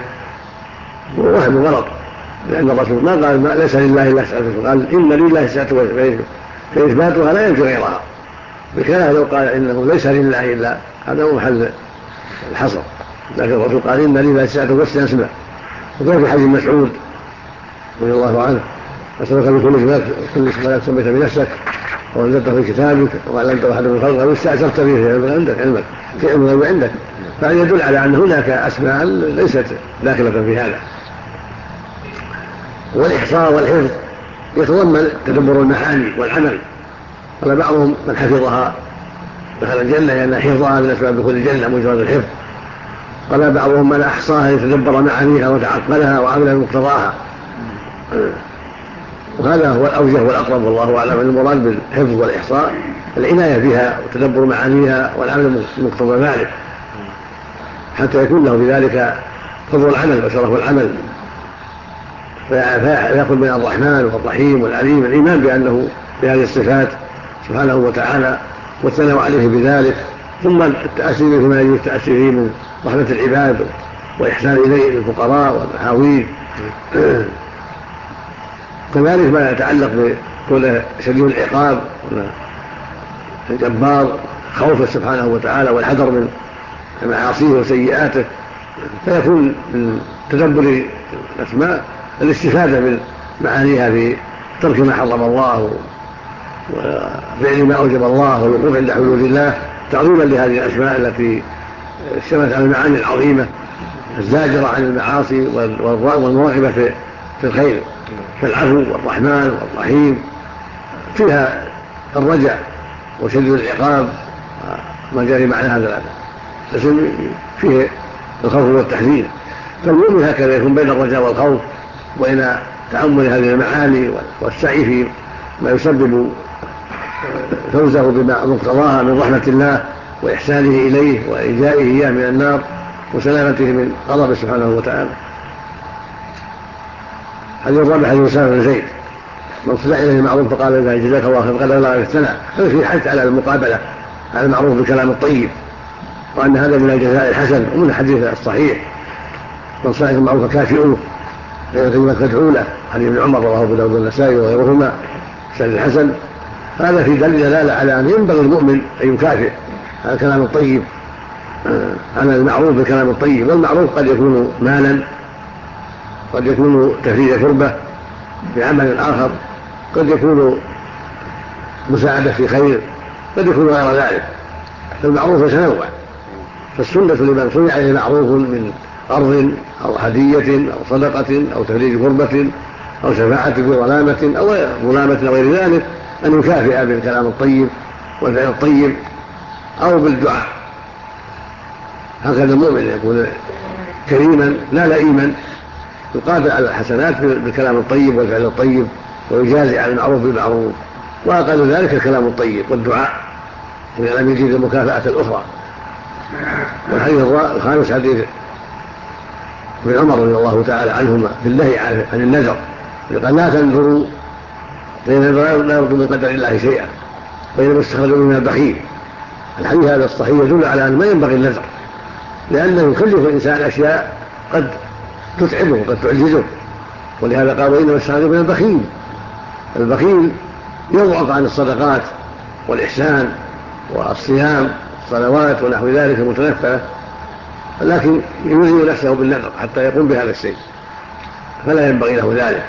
وهم غلط، لأن الرسول ما قال ليس لله إلا 9، قال إن لله 9 فإثباتها لا ينفي غيرها، بخلاف لو قال إنه ليس لله إلا، هذا هو محل الحصر. لكن الرسول قال إن لله 99 اسماء. وقال في حديث مسعود رضي الله عنه أسألك بكل اسم لا سميت بنفسك وأنزلته في كتابك وعلمته أحد من خلقك واستأثرت به في علم الغيب عندك، فهذا يدل على أن هناك أسماء ليست داخلة في هذا. والإحصاء والحفظ يتضمن تدبر المعاني والعمل، قال بعضهم من حفظها دخل الجنة لأن حفظها من أسباب دخول الجنة مجرد الحفظ، قال بعضهم من أحصاها يتدبر معانيها وتعقلها وعمل بمقتضاها. وهذا هو الأوجه والأقرب والله أعلم. المراد بالحفظ والإحصاء العناية بها وتدبر معانيها والعمل بمقتضى ذلك، حتى يكون له بذلك فضل العمل وشرف العمل، فيأخذ من الرحمن والرحيم والعليم الإيمان بأنه بهذه الصفات سبحانه وتعالى والثناء عليه بذلك، ثم التأسي بما يجب التأسي به من رحمة العباد وإحسان إليه للفقراء والمحاويج. كذلك ما يتعلق بكل شديد العقاب الجبار، خوفه سبحانه وتعالى والحذر من معاصيه وسيئاته، فيكون من تدبر الأسماء الاستفادة من معانيها في ترك ما حرم الله وفعل ما أوجب الله والوقوف عند حدود الله تعظيما لهذه الأسماء التي اشتملت على المعاني العظيمة الزاجرة عن المعاصي والمرغبة في الخير كالعفو والرحمن والرحيم، فيها الرجع وشديد العقاب ما جري معنى هذا الاسم فيه الخوف والتحذير. فالمؤمن هكذا يكون بين الرجاء والخوف وبين تأمل هذه المعاني والسعي في ما يسبب فوزه بما مقتضاها من رحمة الله وإحسانه إليه وإيجائه إياه من النار وسلامته من غضبه سبحانه وتعالى. حديث الرابع حديث أسامة بن زيد من صنع إليه المعروف فقال إذا جزاك الله خير قال لا يستنع، هذا في حث على المقابلة على المعروف بالكلام الطيب، وأن هذا من الجزاء الحسن ومن الحديث الصحيح من صنع المعروف فكافئوه لكن تدعوا له، حديث ابن عمر رواه أبو داود والنسائي وغيرهما سند الحسن. هذا في دلالة على أن ينبغي المؤمن أن يكافئ على الكلام الطيب، على المعروف بالكلام الطيب. والمعروف قد يكون مالا، قد يكون تفريج كربة بعمل آخر، قد يكون مساعدة في خير، قد يكون غير ذلك. فالمعروف يتنوع، فالسنة لمن صنع إليه معروف من قرض أو هدية أو صدقة أو تفريج كربة أو شفاعة في ظلامة أو غير ذلك أن يكافئ بالكلام الطيب والفعل الطيب أو بالدعاء. هكذا المؤمن يكون كريما لا لئيما، يقابل على الحسنات بالكلام الطيب والفعل الطيب ويجازي على المعروف بالمعروف، وأقل ذلك الكلام الطيب والدعاء إذا لم يجد المكافأة الأخرى. والحديث الخامس حديث ابن عمر رضي الله تعالى عنهما في النهي عن النذر، قال لا تنذروا فإن لا يرضوا من قدر الله شيئا وإنما استخرجوا من البخيل. الحديث هذا الصحيح يدل على أن ما ينبغي النذر، لأنه يكلف الإنسان أشياء قد تتعبه وقد تعجزه، ولهذا قالوا إنما استخرجوا من البخيل. البخيل يضعف عن الصدقات والإحسان والصيام الصلوات ونحو ذلك المتنفلة، لكن يلزم نفسه بالنذر حتى يقوم بهذا الشيء، فلا ينبغي له ذلك.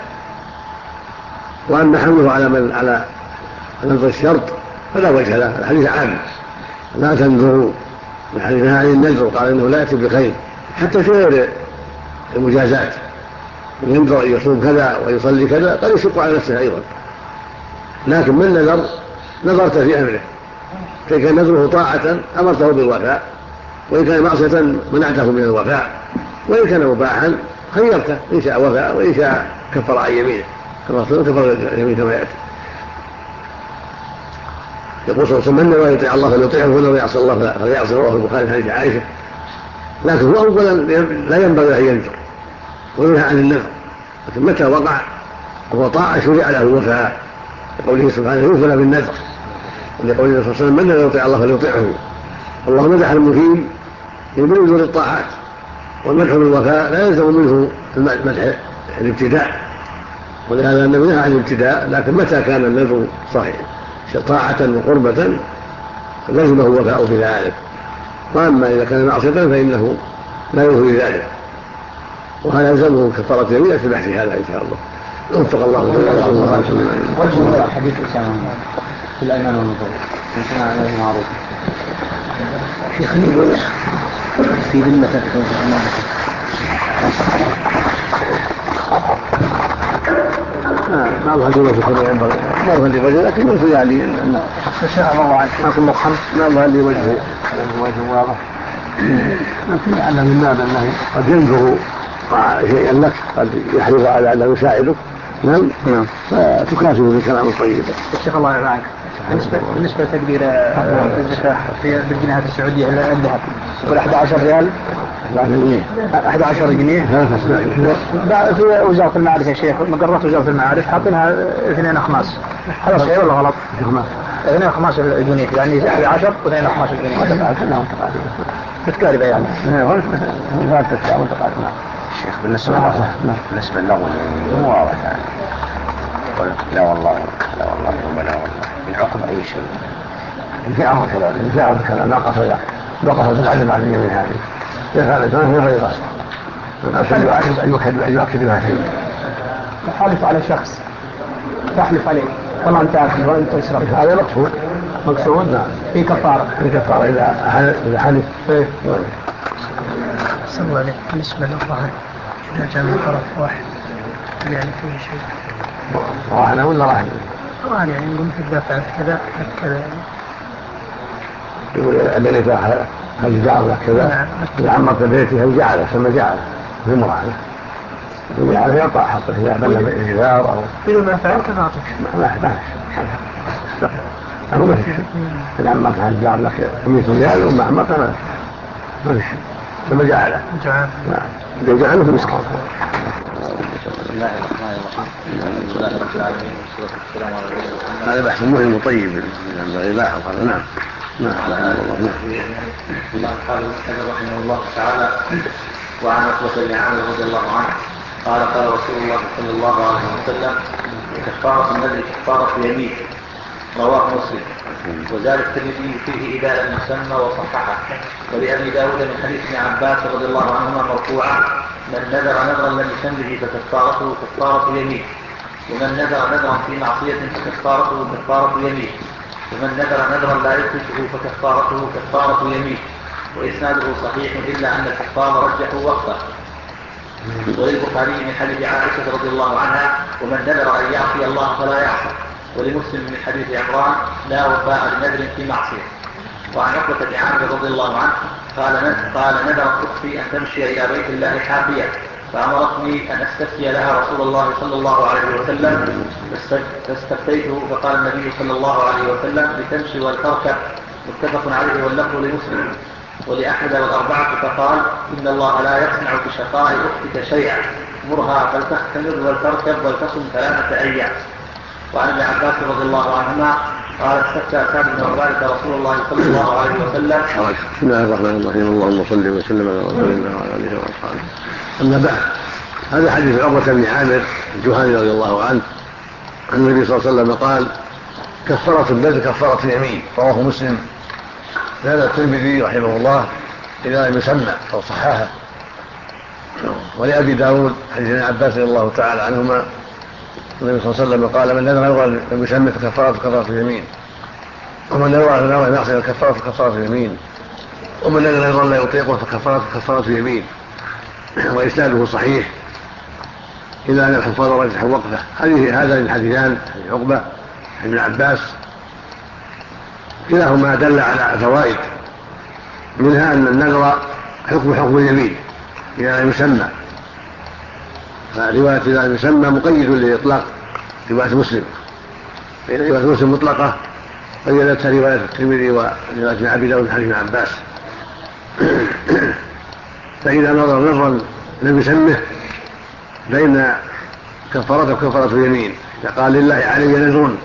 وأما حمله على نذر الشرط فلا وجه له، الحديث عام لا تنذروا، الحديث عن النذر قال إنه لا يأتي بخير، حتى في غير المجازات ينذر أن يصوم كذا ويصلي كذا قد يشق على نفسه أيضا، لكن من نذر نظرت في أمره، فكان نذره طاعة أمرته بالوفاء، وإن كان معصية منعته من الوفاء، وإن كان مباحا خيرته إن شاء وفاء وإن شاء كفر عن يمينه كفر يمينه كما يأتي. يقول صلى الله عليه وسلم من يطيع الله فليطيعه ومن يعصي الله فليعصي، رواه البخاري حديث عائشة. لكن هو أولا لا ينبغي أن ينذر وينهى عن النذر، لكن متى وقع وهو طاعة شرع له الوفاء، لقوله سبحانه يوفى بالنذر، ولقوله صلى الله عليه وسلم من لا يطيع الله فليطيعه. الله مدح المفيد بنذر الطاعات، والمدح بالوفاء لا يلزم منه المدح الابتداء، ولهذا النبي نهى عن الابتداء، لكن متى كان النذر صحيح طاعة وقربة لزمه الوفاء بذلك. وأما إذا كان معصية فإنه لا يوفي ذلك، وهذا يلزمه كفارة يمين في بحث هذا إن شاء الله. وفق الله وجه حديث أسامة في الأيمان والنذور من صنع عليه معروف في خليل في ذمة ما أظهر لي وجهه ينبغي، ما أظهر لي وجهه، لكن من خلالي أن شاء الله عنك ما كن مقحم، ما أظهر لي وجهه وجه واضح، لكن لعل من باب أنه قد ينذر شيئا لك، قد يحرص على أنه يساعدك. نعم فتكافئه بالكلام الطيب. الشيخ الله يرعاك، بالنسبة لتقدير الزكاة في الجنيهات السعودية الذهب يقول 11 ريال 11 جنيه في وزارة المعارف يا شيخ، مقررات وزارة المعارف حاطينها 2 أخماس، هذا صحيح ولا غلط؟ 2 أخماس الجنيه، يعني 11 و2 أخماس الجنيه متقاربة يعني. الشيخ بالنسبة للغو مو واضح يعني. لا والله لا والله ولا والله من عقب أي شيء الفعل كذا نقص العدد عن اليمين هذه يفعل كان في غير رأس أن يؤكد بها شيء. تحلف على شخص تحلف عليه والله أنت تأكل وأنت تشرب هذا مقصود. مقصود. نعم. في كفارة. إذا حلف. صلوا عليه. بالنسبة للرهن إذا جاء من طرف واحد هل يعني فيه شيء؟ رهن ولا رهن؟ رهن يعني نقول مثل دافع كذا كذا يعني. يقول الذي فاح هل جعل كذا إذا عمرت بيتي هل جعله ثم جعله في مرهنة يقول عليه يقطع حقه إذا بلغ بالإجبار أو إذا ما فعلت نعطيك ما في شيء. إذا عمرت هل جعل لك 100 ريال وما عمرت ما في شيء ثم جعله إذا جعله في مسكين. بسم الله الرحمن الرحيم. الحمد لله رب العالمين والصلاة والسلام على رسول الله. هذا بحث مهم وطيب يلاحظ هذا. نعم. الله قال رحمه الله تعالى وعن عقبة بن عامر رضي الله عنه قال رسول الله صلى الله عليه وسلم كفارة النذر كفارة يمين رواه مسلم. وزاد الترمذي فيه إذا لم يسمى وصححه. ولأبي داود من حديث ابن عباس رضي الله عنهما مرفوعا من نذر نذرا لم يسم به فكفارته كفارة يمين ومن نذر نذرا في معصية فكفارته كفارة يمين ومن نذر نذرا لا يثبته فكفارته كفارة يمين. وإسناده صحيح إلا أن الكفار رجحوا وقته. وللبخاري من حديث عائشة رضي الله عنها ومن نذر أن يعصي الله فلا يعصي. ولمسلم من حديث عمران لا وفاء لنذر في معصية. وعن عقبة بن عامر رضي الله عنه قال نذرت أختي أن تمشي إلى بيت الله حافية فأمرتني أن أستفتي لها رسول الله صلى الله عليه وسلم فاستفتيته فقال النبي صلى الله عليه وسلم لتمشي ولتركب. متفق عليه واللفظ لمسلم. ولأحمد والأربعة فقال إن الله لا يصنع بشقاء أختك شيئا مرها فلتختمر ولتركب ولتصم 3 أيام. وعن ابن عباس رضي الله عنهما قال استفتى سعد بن عبادة رسول الله صلى الله عليه وسلم. بسم الله الرحمن الرحيم. اللهم صل وسلم على رسول الله وعلى اله واصحابه. اما بعد هذا حديث عقبة بن عامر الجهني رضي الله عنه عن النبي صلى الله عليه وسلم قال كفارة النذر كفارة اليمين رواه مسلم. هذا الترمذي رحمه الله إذا لم يسمى أو صححه. ولأبي داود حديث ابن عباس رضي الله تعالى عنهما النبي صلى الله عليه وسلم قال من نذر لم يسمى فكفارة كفارة اليمين ومن نذر أن يعصي فكفارة كفارة اليمين ومن نذر لا يطيقه فكفارة كفارة اليمين. وإسناده صحيح إلا أن الحفاظ رجح وقفه. هذا الحديثان عقبة ابن عباس كلاهما دل على فوائد منها أن النذر حكم اليمين إذا لم يسمى. فرواية إذا لم يسمى مقيد لإطلاق رواية مسلم. فإن رواية مسلم مطلقة قيدتها رواية الترمذي ورواية أبي داود حديث ابن عباس. فإذا نظر نظرا لم يسمه فإن كفارته كفارة اليمين. قال لله علي نذر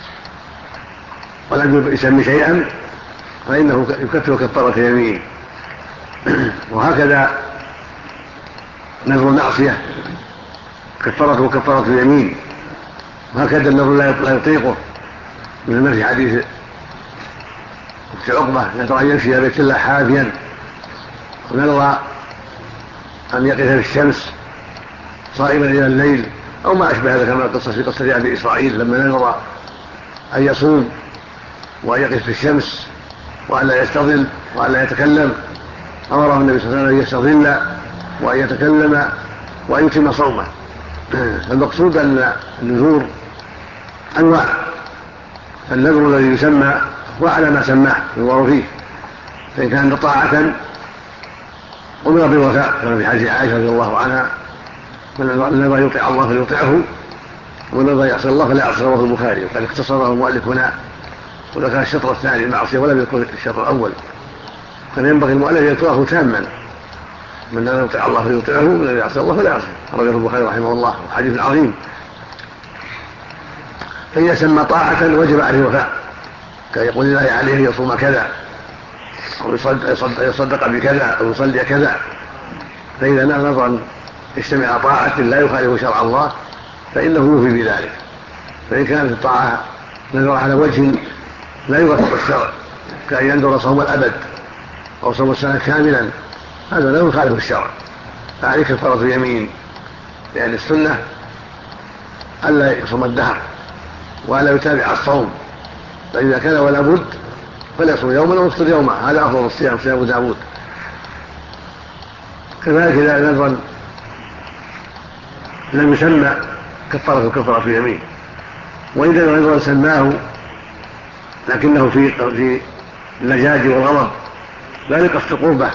ولم يسمي شيئا فإنه يكفر كفارة اليمين. وهكذا نذر المعصية كفارته كفارة اليمين. وهكذا النذر لا يطيقه مثل ما في حديث عقبة نذر أن يمشي إلى بيت الله حافيا ونذر أن يقف في الشمس صائما إلى الليل أو ما أشبه هذا كما قصة في قصة أبي إسرائيل لما نذر أن يصوم وأن يقف في الشمس وأن لا يستظل وأن لا يتكلم أمره النبي صلى الله عليه وسلم أن يستظل وأن يتكلم وأن يتم صومه. المقصود أن النذور أنواع. النذر الذي يسمى هو على ما سماه ينظر فيه فإن كان طاعة أمر بالوفاء كما في حديث عائشة رضي الله عنها من نذر يطيع الله فليطيعه ومن نذر يعصي الله فلا يعصي. رواه البخاري وقد اختصره المؤلف هنا وذكر الشطر الثاني المعصية ولم يذكر الشطر الأول كان ينبغي المؤلف يذكره تاما من نذر يطيع الله فليطيعه ومن نذر يعصي الله فلا يعصي. رواه البخاري رحمه الله حديث عظيم. فإذا سمى طاعة وجب عليه الوفاء كيقول الله عليه يصوم كذا أو يصدق بكذا أو يصلي كذا. فإذا نظر أن يجتمع طاعة لا يخالف شرع الله فإنه يوفي بذلك. فإن كانت الطاعة نذر على وجه لا يوافق الشرع كأن ينذر صوم الأبد أو صوم السنة كاملا هذا لا يخالف الشرع فعليك كفارة اليمين. لأن السنة ألا يصوم الدهر وألا يتابع الصوم، فإذا كان ولا بد فليصوم يوما أو يفطر يوما، هذا أفضل الصيام صيام أبو داود. كذلك إذا نذرا لم يسمى كفارة يمين، وإذا نذرا سماه لكنه في اللجاج والغضب لا لقصد قربه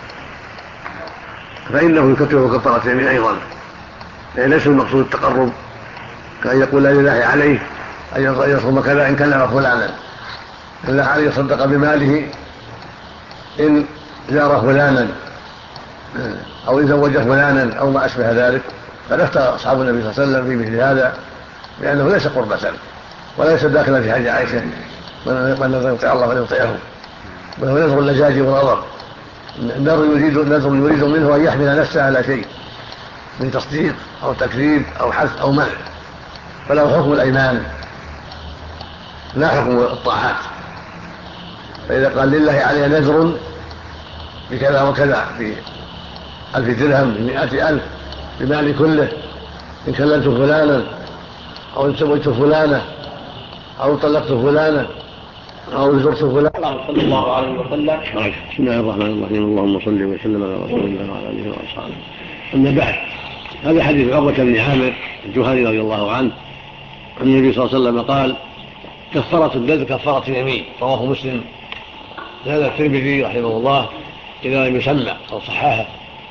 فإنه يكفر كفارة يمين أيضا، يعني ليس المقصود التقرب كأن يقول لا لله عليه أن يصوم كذا إن كلم فلانا، لله عليه يصدق بماله إن زار فلانا أو إن زوج فلانا أو ما أشبه ذلك. فنفتى أصحاب النبي صلى الله عليه وسلم في مثل هذا لأنه ليس قربة وليس داخلا في حج عائشة من نذر يطيع الله فليطيعه، وهو نذر اللجاج والغضب، النذر يريد منه أن يحمل نفسه على شيء من تصديق أو تكذيب أو حث أو منع، فله حكم الأيمان لا حكم الطاعات. فإذا قال لله علي نذر بكذا وكذا في 1000 درهم ب100,000 بمالي كله إن كلمت فلانا أو إن سويت فلانا أو طلقت فلانا أو زرت فلانا صلى الله عليه وسلم. بسم الله الرحمن الرحيم، اللهم صل وسلم على رسول الله وعلى آله وأصحابه. أما بعد، هذا حديث عقبة بن عامر الجهني رضي الله عنه عن النبي صلى الله عليه وسلم قال: كفارة النذر كفارة اليمين، رواه مسلم. هذا الترمذي رحمه الله إذا لم يسمى أو صححه.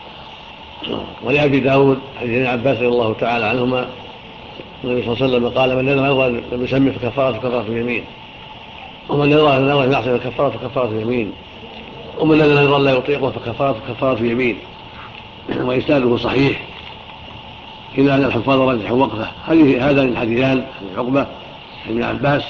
ولأبي داود حديث ابن عباس رضي الله تعالى عنهما النبي صلى الله عليه وسلم قال: من نذر لم يسمى فكفارة اليمين، ومن نذر لم يعصي فكفارة اليمين، ومن نذر لا يطيقه فكفارة اليمين. وإسناده صحيح إلى أن الحفاظ رجحوا وقفه. هذا الحديثان عقبة ابن عباس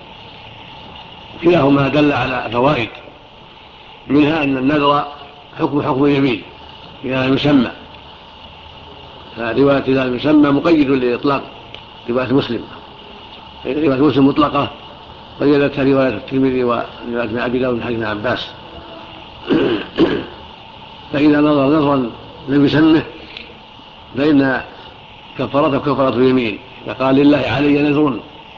كلاهما دل على فوائد، منها أن النذر حكم اليمين إذا لم يسمى، فرواية إذا لم يسمى مقيد لإطلاق رواية مسلم مطلقة، قيدتها رواية الترمذي ورواية ابن أبي داود من حديث ابن عباس. فإذا نذرا لم يسمه فإن كفارته كفارة اليمين. فقال لله علي نذر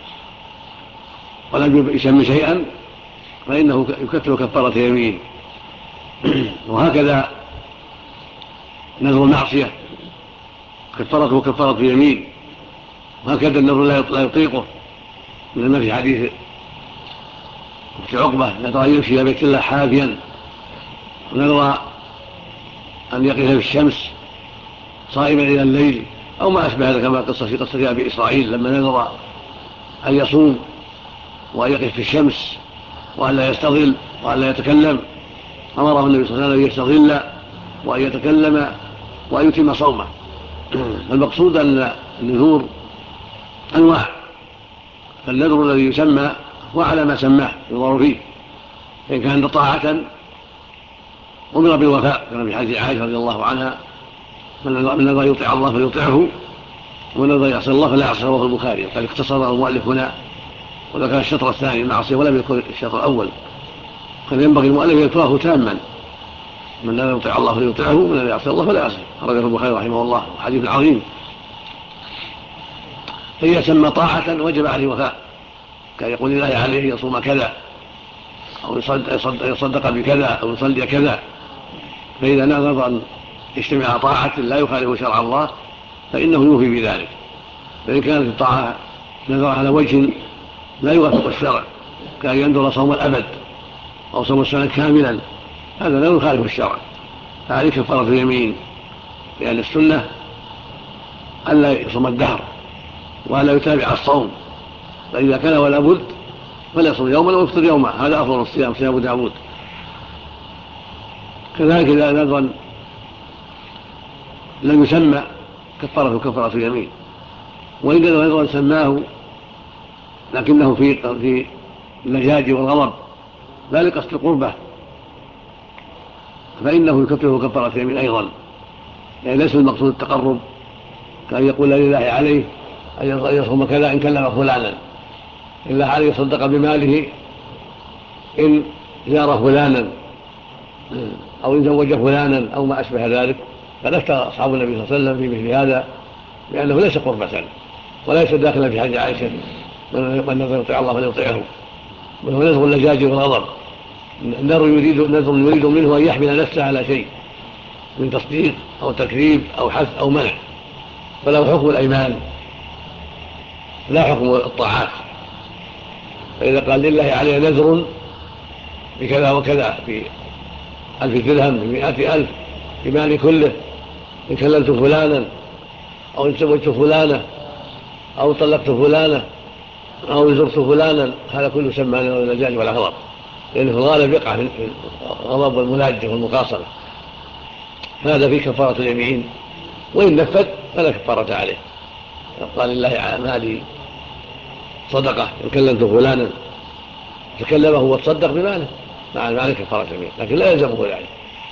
ولم يسمي شيئا فإنه يكفر كفارة يمين. وهكذا نذر المعصية كفارته كفارة يمين، وهكذا النذر لا يطيقه مثل في حديث اخت عقبة: نذر أن يمشي إلى بيت الله حافيا، ونذر أن يقف في الشمس صائما إلى الليل، أو ما أشبه هذا كما في قصة أبي إسرائيل لما نذر أن يصوم وأن يقف في الشمس وأن لا يستظل وأن لا يتكلم، أمره النبي صلى الله عليه وسلم أن يستظل وأن يتكلم وأن يتم صومه. المقصود أن النذور أنواع، فالنذر الذي يسمى وعلى ما سماه ينظر فيه، إن كان طاعة أمر بالوفاء كما في حديث عائشة رضي الله عنها: من نذر يطيع الله فليطيعه ومن نذر يعصي الله فلا يعصيه، رواه البخاري. قد اختصر المؤلف هنا وذكر الشطر الثاني المعصية ولم يذكر الشطر الأول، كان ينبغي المؤلف يذكره تاما: من نذر يطيع الله فليطيعه ومن نذر يعصي الله فلا يعصيه، خرجه البخاري رحمه الله، حديث عظيم. فإذا سمى طاعة وجب عليه وفاء، كان يقول لله عليه يصوم كذا أو يصدق بكذا أو يصلي كذا. فإذا نذر أن يجتمع طاعة لا يخالف شرع الله فإنه يوفي بذلك. فإن كانت الطاعة نذر على وجه لا يوافق الشرع كان ينذر صوم الأبد أو صوم السنة كاملا، هذا لا يخالف الشرع، فعليه كفارة اليمين، لأن السنة ألا يصوم الدهر وألا يتابع الصوم، فإذا كان ولا بد فليصوم يوما ويفطر يوما، هذا أفضل الصيام صيام أبو داود. كذلك إذا نذرا لم يسمى كفارة اليمين، وإذا نذرا سماه لكنه في اللجاج والغضب لا لقصد قربه فإنه يكفره كفارة يمين أيضا، يعني ليس المقصود التقرب كأن يقول لله عليه أن يصوم كذا إن كلم فلانا، لله عليه يصدق بماله إن زار فلانا أو إن زوج فلانا أو ما أشبه ذلك. فنفتى أصحاب النبي صلى الله عليه وسلم في مثل هذا لأنه ليس قربة وليس داخلا في حج عائشة من نذر يطيع الله فليطيعه، وهو نذر اللجاج والغضب. النذر يريد منه أن يحمل نفسه على شيء من تصديق أو تكذيب أو حث أو منع، فله حكم الأيمان لا حكم الطاعات. فإذا قال لله عليه نذر بكذا وكذا، في 1000 درهم، ب100,000، بمالي كله، إن كلمت فلانا أو إن سويت فلانا أو طلقت فلانا أو زرت فلانا، هذا كله سمى نذر اللجاج والغضب، لأنه في الغالب يقع في الغضب والملاجة والمقاصرة. هذا في كفارة اليمين، وإن نفذ فلا كفارة عليه. قال لله مالي صدقة، إن كلمت فلانا تكلمه وتصدق بماله، مع ذلك كفارة يمين، لكن لا يلزمه ذلك.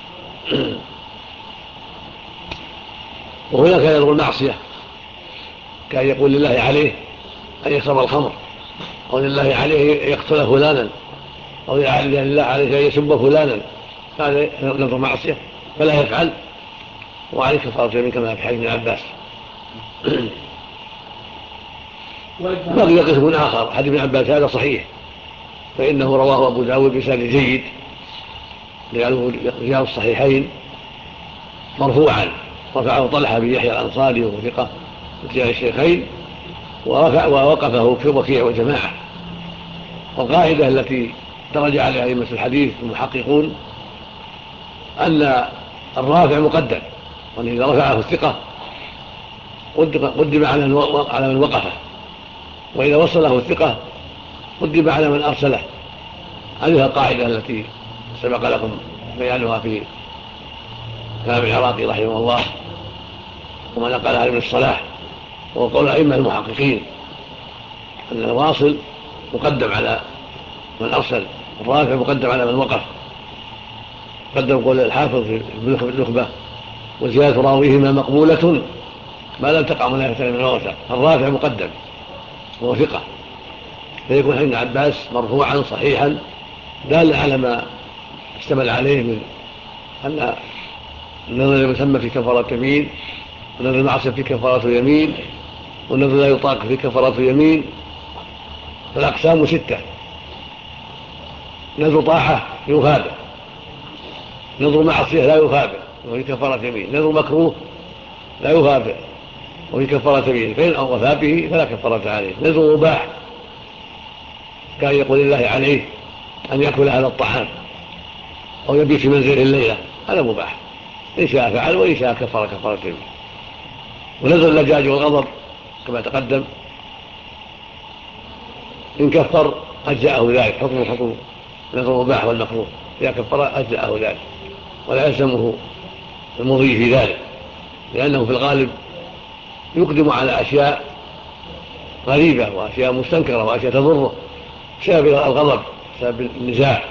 وهناك نذر المعصية، كان يقول لله عليه أن يشرب الخمر، أو لله عليه يقتل فلانا، أو لله عليه أن يسب فلانا، هذا نذر معصية فلا يفعل، وعليه كفارة يمين كما في حديث ابن عباس. بقي قسم آخر. حديث ابن عباس هذا صحيح، فإنه رواه أبو داود بسند جيد رجال الصحيحين مرفوعا، رفعه طلحة بن يحيى الأنصاري وهو ثقة رجال الشيخين، ووقفه في وكيع وجماعة. والقاعدة التي درج عليها أئمة الحديث المحققون أن الرافع مقدم، وأن إذا رفعه الثقة قدم على من وقفه، وإذا وصله الثقة قدم على من أرسله. هذه القاعدة التي سبق لكم بيانها في كلام العراقي رحمه الله، وما نقلها من الصلاح، وقول الأئمة المحققين أن الواصل مقدم على من أرسل، والرافع مقدم على من وقف. قدم قول الحافظ في النخبة: وزيادة راويهما مقبولة ما لم تقع منافسة من الوثق. الرافع مقدم وهو ثقة، فيكون ابن عباس مرفوعا صحيحا دال على ما اشتمل عليه من أن النذر يسمى في كفارة يمين، ونذر المعصية في كفارة يمين، والنذر لا يطاق في كفارة يمين. فالأقسام 6: نذر طاعة يثاب، نذر معصية لا يثاب وفي كفارة يمين، نذر مكروه لا يثاب وفي كفارة يمين، فإن أوفى به فلا كفارة عليه. نذر مباح، كان يقول الله عليه أن يأكل هذا الطعام أو يبيت في منزله الليلة، هذا مباح، إن شاء فعل وإن شاء كفر كفارة يمين. ونذر اللجاج والغضب كما تقدم، إن كفر أجزأه ذلك، حكم نذر المباح والمكروه، إذا كفر أجزأه ذلك ولا يلزمه المضي في ذلك، لأنه في الغالب يقدم على أشياء غريبة وأشياء مستنكرة وأشياء تضره بسبب الغضب، بسبب النزاع.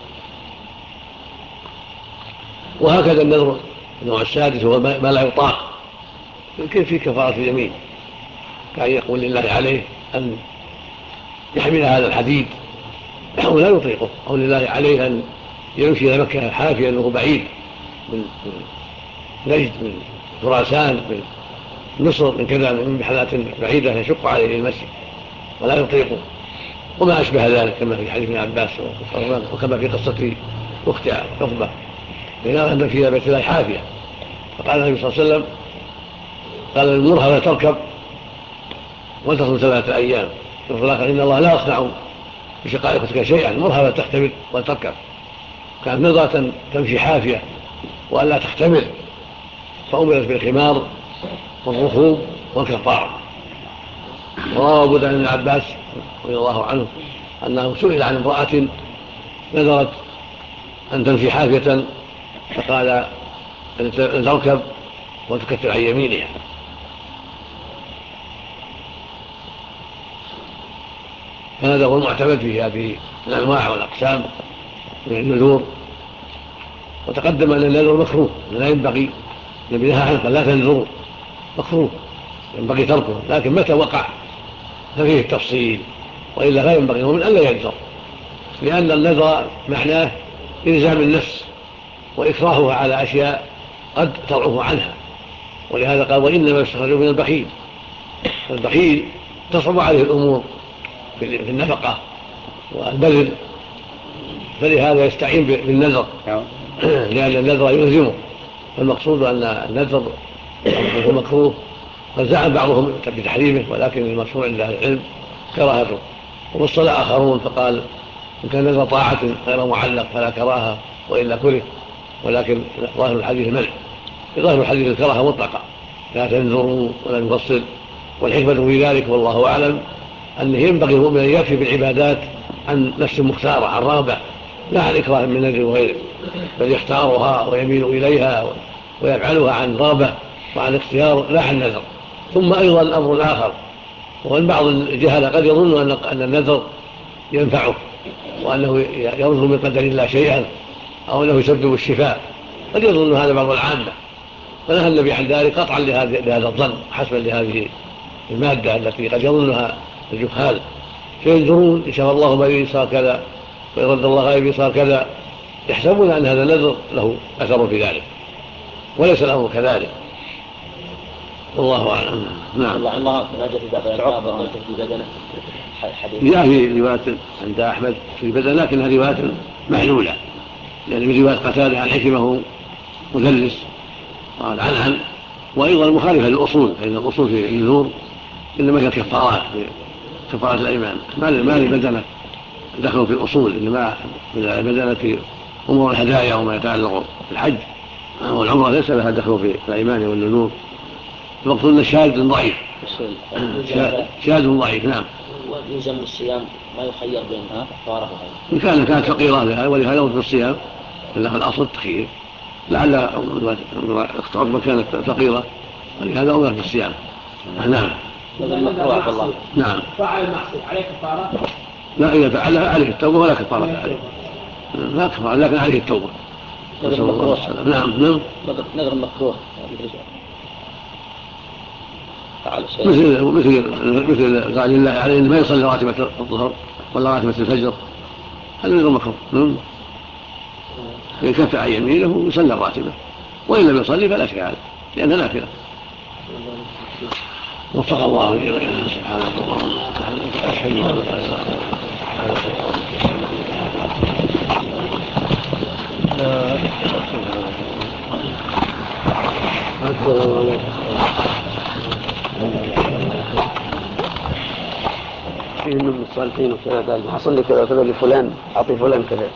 وهكذا النذر النوع السادس هو ما لا يطاق، يمكن في كفارة اليمين، كان يقول لله عليه أن يحمل هذا الحديد ولا يطيقه، أو لله عليه أن يمشي إلى مكة حافيا وهو بعيد من نجد، من خراسان، من مصر، من كذا، من محلات بعيدة يشق عليه المشي ولا يطيقه، وما أشبه ذلك كما في حديث ابن عباس وكما في قصة أخت عقبة بينما أن فيها بيت الله حافية، فقال النبي صلى الله عليه وسلم: قال المرها تركب وتصل 3 أيام. في الآخر: إن الله لا يصنع بشقائقك شيئا، مرها تحتمل وتركب. كانت نظرة تمشي حافية وألا تحتمل، فأمرت بالخمار والركوب والكفارة. وروى أبو داود بن عباس رضي الله عنه أنه سئل عن امرأة نذرت أن تمشي حافية، فقال أن تركب وتكفر عن يمينها. فهذا هو المعتمد في هذه الأنواع والأقسام من النذور. وتقدم أن النذر مكروه لا ينبغي، النبي نهى عنه قال: لا تنذروا، مكروه ينبغي تركه، لكن متى وقع ففيه التفصيل، وإلا لا ينبغي ومن أن لا ينذر، لأن النذر معناه إلزام النفس وإكراهها على أشياء قد تضعف عنها. ولهذا قال: وإنما يستخرج من البخيل. البخيل تصعب عليه الأمور في النفقة والبذل، فلهذا يستعين بالنذر لأن النذر يلزمه. فالمقصود أن النذر هو مكروه، فزعم بعضهم بتحريمه، ولكن المشهور عند أهل العلم كراهته. وفصل آخرون فقال إن كان نذر طاعة غير معلق فلا كراهة وإلا كره، ولكن ظاهر الحديث المنع، ظاهر الحديث الكراهة مطلقة لا تنذروا ولا يفصل. والحكمة في ذلك والله أعلم أنه ينبغي المؤمن أن يكفي بالعبادات عن نفس مختارة، عن رغبة، لا عن إكراه من نذر وغيره، بل يختارها ويميل إليها ويفعلها عن رغبة وعن اختيار لا عن نذر. ثم أيضا الأمر الآخر، وأن بعض الجهلاء قد يظن أن النذر ينفعه وأنه يرجو من قدر الله شيئا أو أنه يسبب الشفاء، قد يظن هذا بعض العامة، فنهى النبي عن ذلك قطعا لهذا الظن، حسبا لهذه المادة التي قد يظنها الجهال، فينذرون إن شاء الله ما يصار كذا ويرد الله غير يصار كذا، يحسبون أن هذا النذر له أثر في ذلك، وليس الأمر كذلك، والله أعلم. نعم. الله ما جاء في باب العقاب والرجل في بدنه حديث جاء في رواية عند أحمد في بدنه، لكنها رواية معلولة، لأن من رواية قتادة عن حكمه مدلس قال عنها، وأيضا مخالفة للأصول، فإن الأصول في النذور إنما هي الكفارات، كفارات الأيمان، ما لبدنة دخلوا في الأصول، إنما بدنة في أمور الهدايا وما يتعلق بالحج والعمرة ليس لها دخل في الأيمان والنذور. المقصود أن الشاهد ضعيف، شاهد ضعيف. نعم. ويلزم الصيام ما يخير بينها كفارة إن كانت فقيرة لها ولهذا في الصيام إنها الأصل التخيير، لعل أخت عقبة كانت فقيرة ولهذا أمرت في الصيام. نعم. نعم. فعل المعصية عليه كفارة؟ لا، إذا فعلها عليه التوبة ولا كفارة عليه، لا كفارة لكن عليه التوبة. نعم. نذر مكروه مثل قال الله عليه إنه ما يصلي راتبة الظهر ولا راتبة الفجر، هذا نذر مكروه. إن كف عن يمينه يصلي الراتبة، وإن لم يصلي فلا شيء عليه لأنها نافلة. وفق الله إلينا سبحانه وتعالى. أشهد أن لا إله إلا الله. فيه من الصالحين وكذا قال حصل لي كذا وكذا لفلان، أعطي فلان كذا.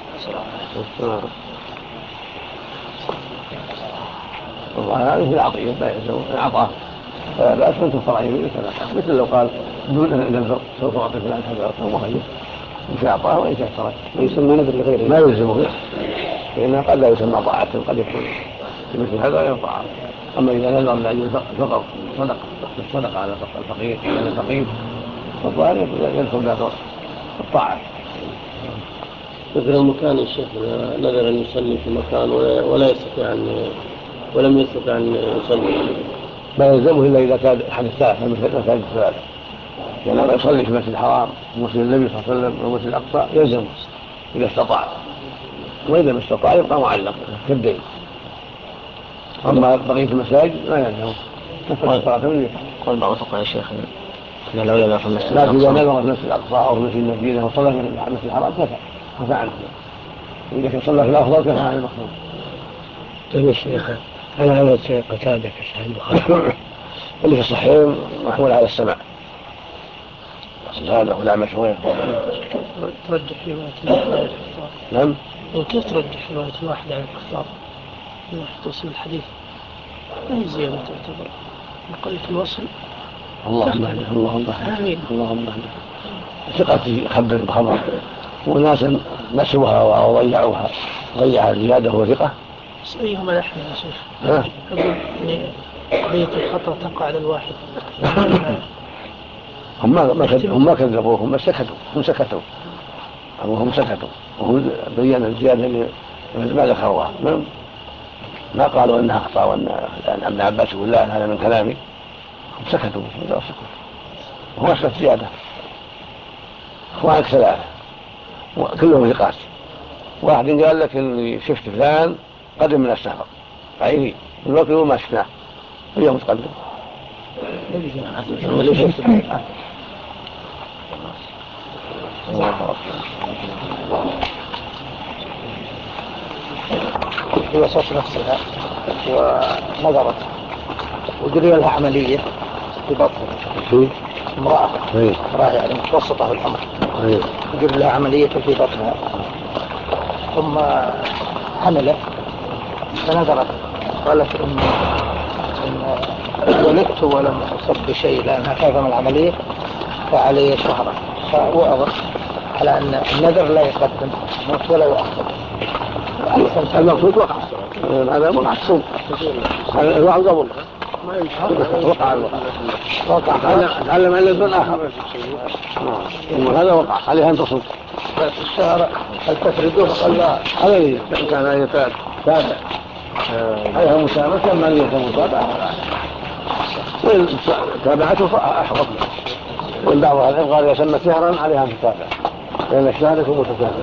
والله هذه العطية لا يلزم العطاء، فلا بأس من تفرع يمينك مثل لو قال دون نذر سوف أعطي فلان كذا أو مخير، إن شاء أعطاه وإن شاء ترك. يسمى نذر لغيره ما يلزمه، لأنه قد لا يسمى طاعة، قد يكون مثل هذا غير طاعة. أما إذا نذر لأجل فقر صدق على الفقير على الفقير فالظاهر يدخل باب الطاعة. مثل المكان الشيخ نذر أن يصلي في مكان ولم يستطع أن يصلي، ما يلزمه إلا إذا كان أحد الثلاثة مثل المساجد الثلاثة، يعني لما يصلي في المسجد الحرام ومسجد النبي صلى الله عليه وسلم ومسجد الأقصى يلزمه إذا استطاع، وإذا ما استطاع يبقى معلق كالدين. أما بقية المساجد ما يلزمه نفس صلاة منه. قال بعض الفقهاء يا شيخ إن الأولى في المسجد لكن إذا نذر في المسجد الأقصى أو في المسجد المدينة وصلى في المسجد الحرام كفى عنه، إذا كان صلى في الأفضل كفى عن المقصود. طيب يا شيخ أنا عملت قتادة في صحيح البخاري اللي في الصحيحين محمول على السمع، هذا هو الأعمش وين ترجح رواية الواحد عن الكفار. نعم. وكيف ترجح رواية الواحد عن الكفار من ناحية توصيل الحديث؟ ما هي زيادة تعتبر بقية الوصل؟ اللهم اهدنا ثقة يخبر بخبر، وناس نسوها وضيعوها، ضيع الزيادة وثقة. أيهما الأحمد يا شيخ؟ أقول يعني قضية الخطأ تقع على الواحد. هم ما كذبوه، هم سكتوا وهم بيّن الزيادة ما ذكروها، ما قالوا أنها أخطأ وأن ابن عباس يقول لا هذا من كلامي، هم سكتوا وهو أثبت زيادة. أخوانك ثلاثة وكلهم ثقات، واحد قال لك إني شفت فلان قدم من السفر عيني الوقت وما شفناه اليوم تقدم في وسط نفسها ونظرت وجري لها عملية في بطنها، امرأة يعني متوسطة في العمر، جري لها عملية في بطنها ثم حملت، فنظرت قالت إن ولدت ولم أصب بشيء لأنها خايفة من العملية فعلي شهرا، فوعظت على أن النذر لا يقدم موت ولا يؤخر. المقصود وقع هذا وقع الصوم الواحد قبل وقع تعلم أن الذن آخر وهذا وقع عليها أن تصوم. الشهر هل تفرده؟ قال لا، عليه كان يتابع عليها مسامة لما ليس متابعة وإن تابعته أحفظ، وإن بعض العلم قال يسمى سهرا عليها أن تتابع لأن الشهر يكون متتابع.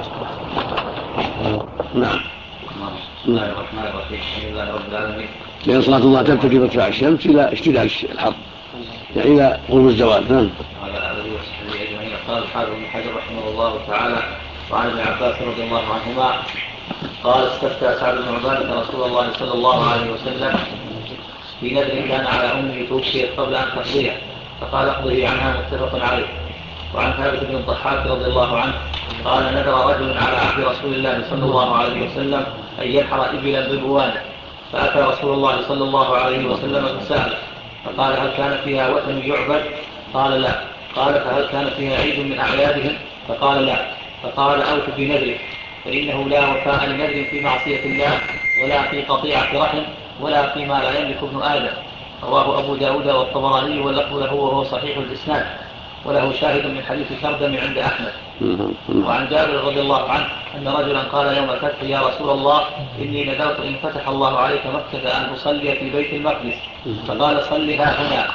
نعم. بسم الله الرحمن الرحيم. الحمد لله رب العالمين. لأن صلاة الله تبتدي بارتفاع الشمس إلى اشتداد الحر، يعني إلى غروب الزوال. نعم. وعلى آله وصحبه أجمعين. قال الحافظ ابن حجر رحمه الله تعالى: وعن ابن عباس رضي الله عنهما قال: استفتى سعد بن عبادة رسول الله صلى الله عليه وسلم في نذر كان على أمه توفيت قبل أن تقضيه، فقال: اقضه عنها، متفق عليه. وعن ثابت بن الضحاك رضي الله عنه قال: نذر رجل على عهد رسول الله صلى الله عليه وسلم أن ينحر إبلا ببوانه، فأتى رسول الله صلى الله عليه وسلم فسأله فقال: هل كان فيها وثن يعبد؟ قال: لا. قال: فهل كان فيها عيد من أعيادهم؟ فقال: لا. فقال: أوف بنذرك، فإنه لا وفاء لنذر في معصية الله ولا في قطيعة رحم ولا فيما لا يملك ابن آدم. رواه أبو داود والطبراني واللفظ له وهو صحيح الإسناد، وله شاهد من حديث خردم عند أحمد. وعن جابر رضي الله عنه أن رجلا قال يوم الفتح: يا رسول الله، إني نذرت إن فتح الله عليك مكة أن أصلي في بيت المقدس، فقال: صلها هنا.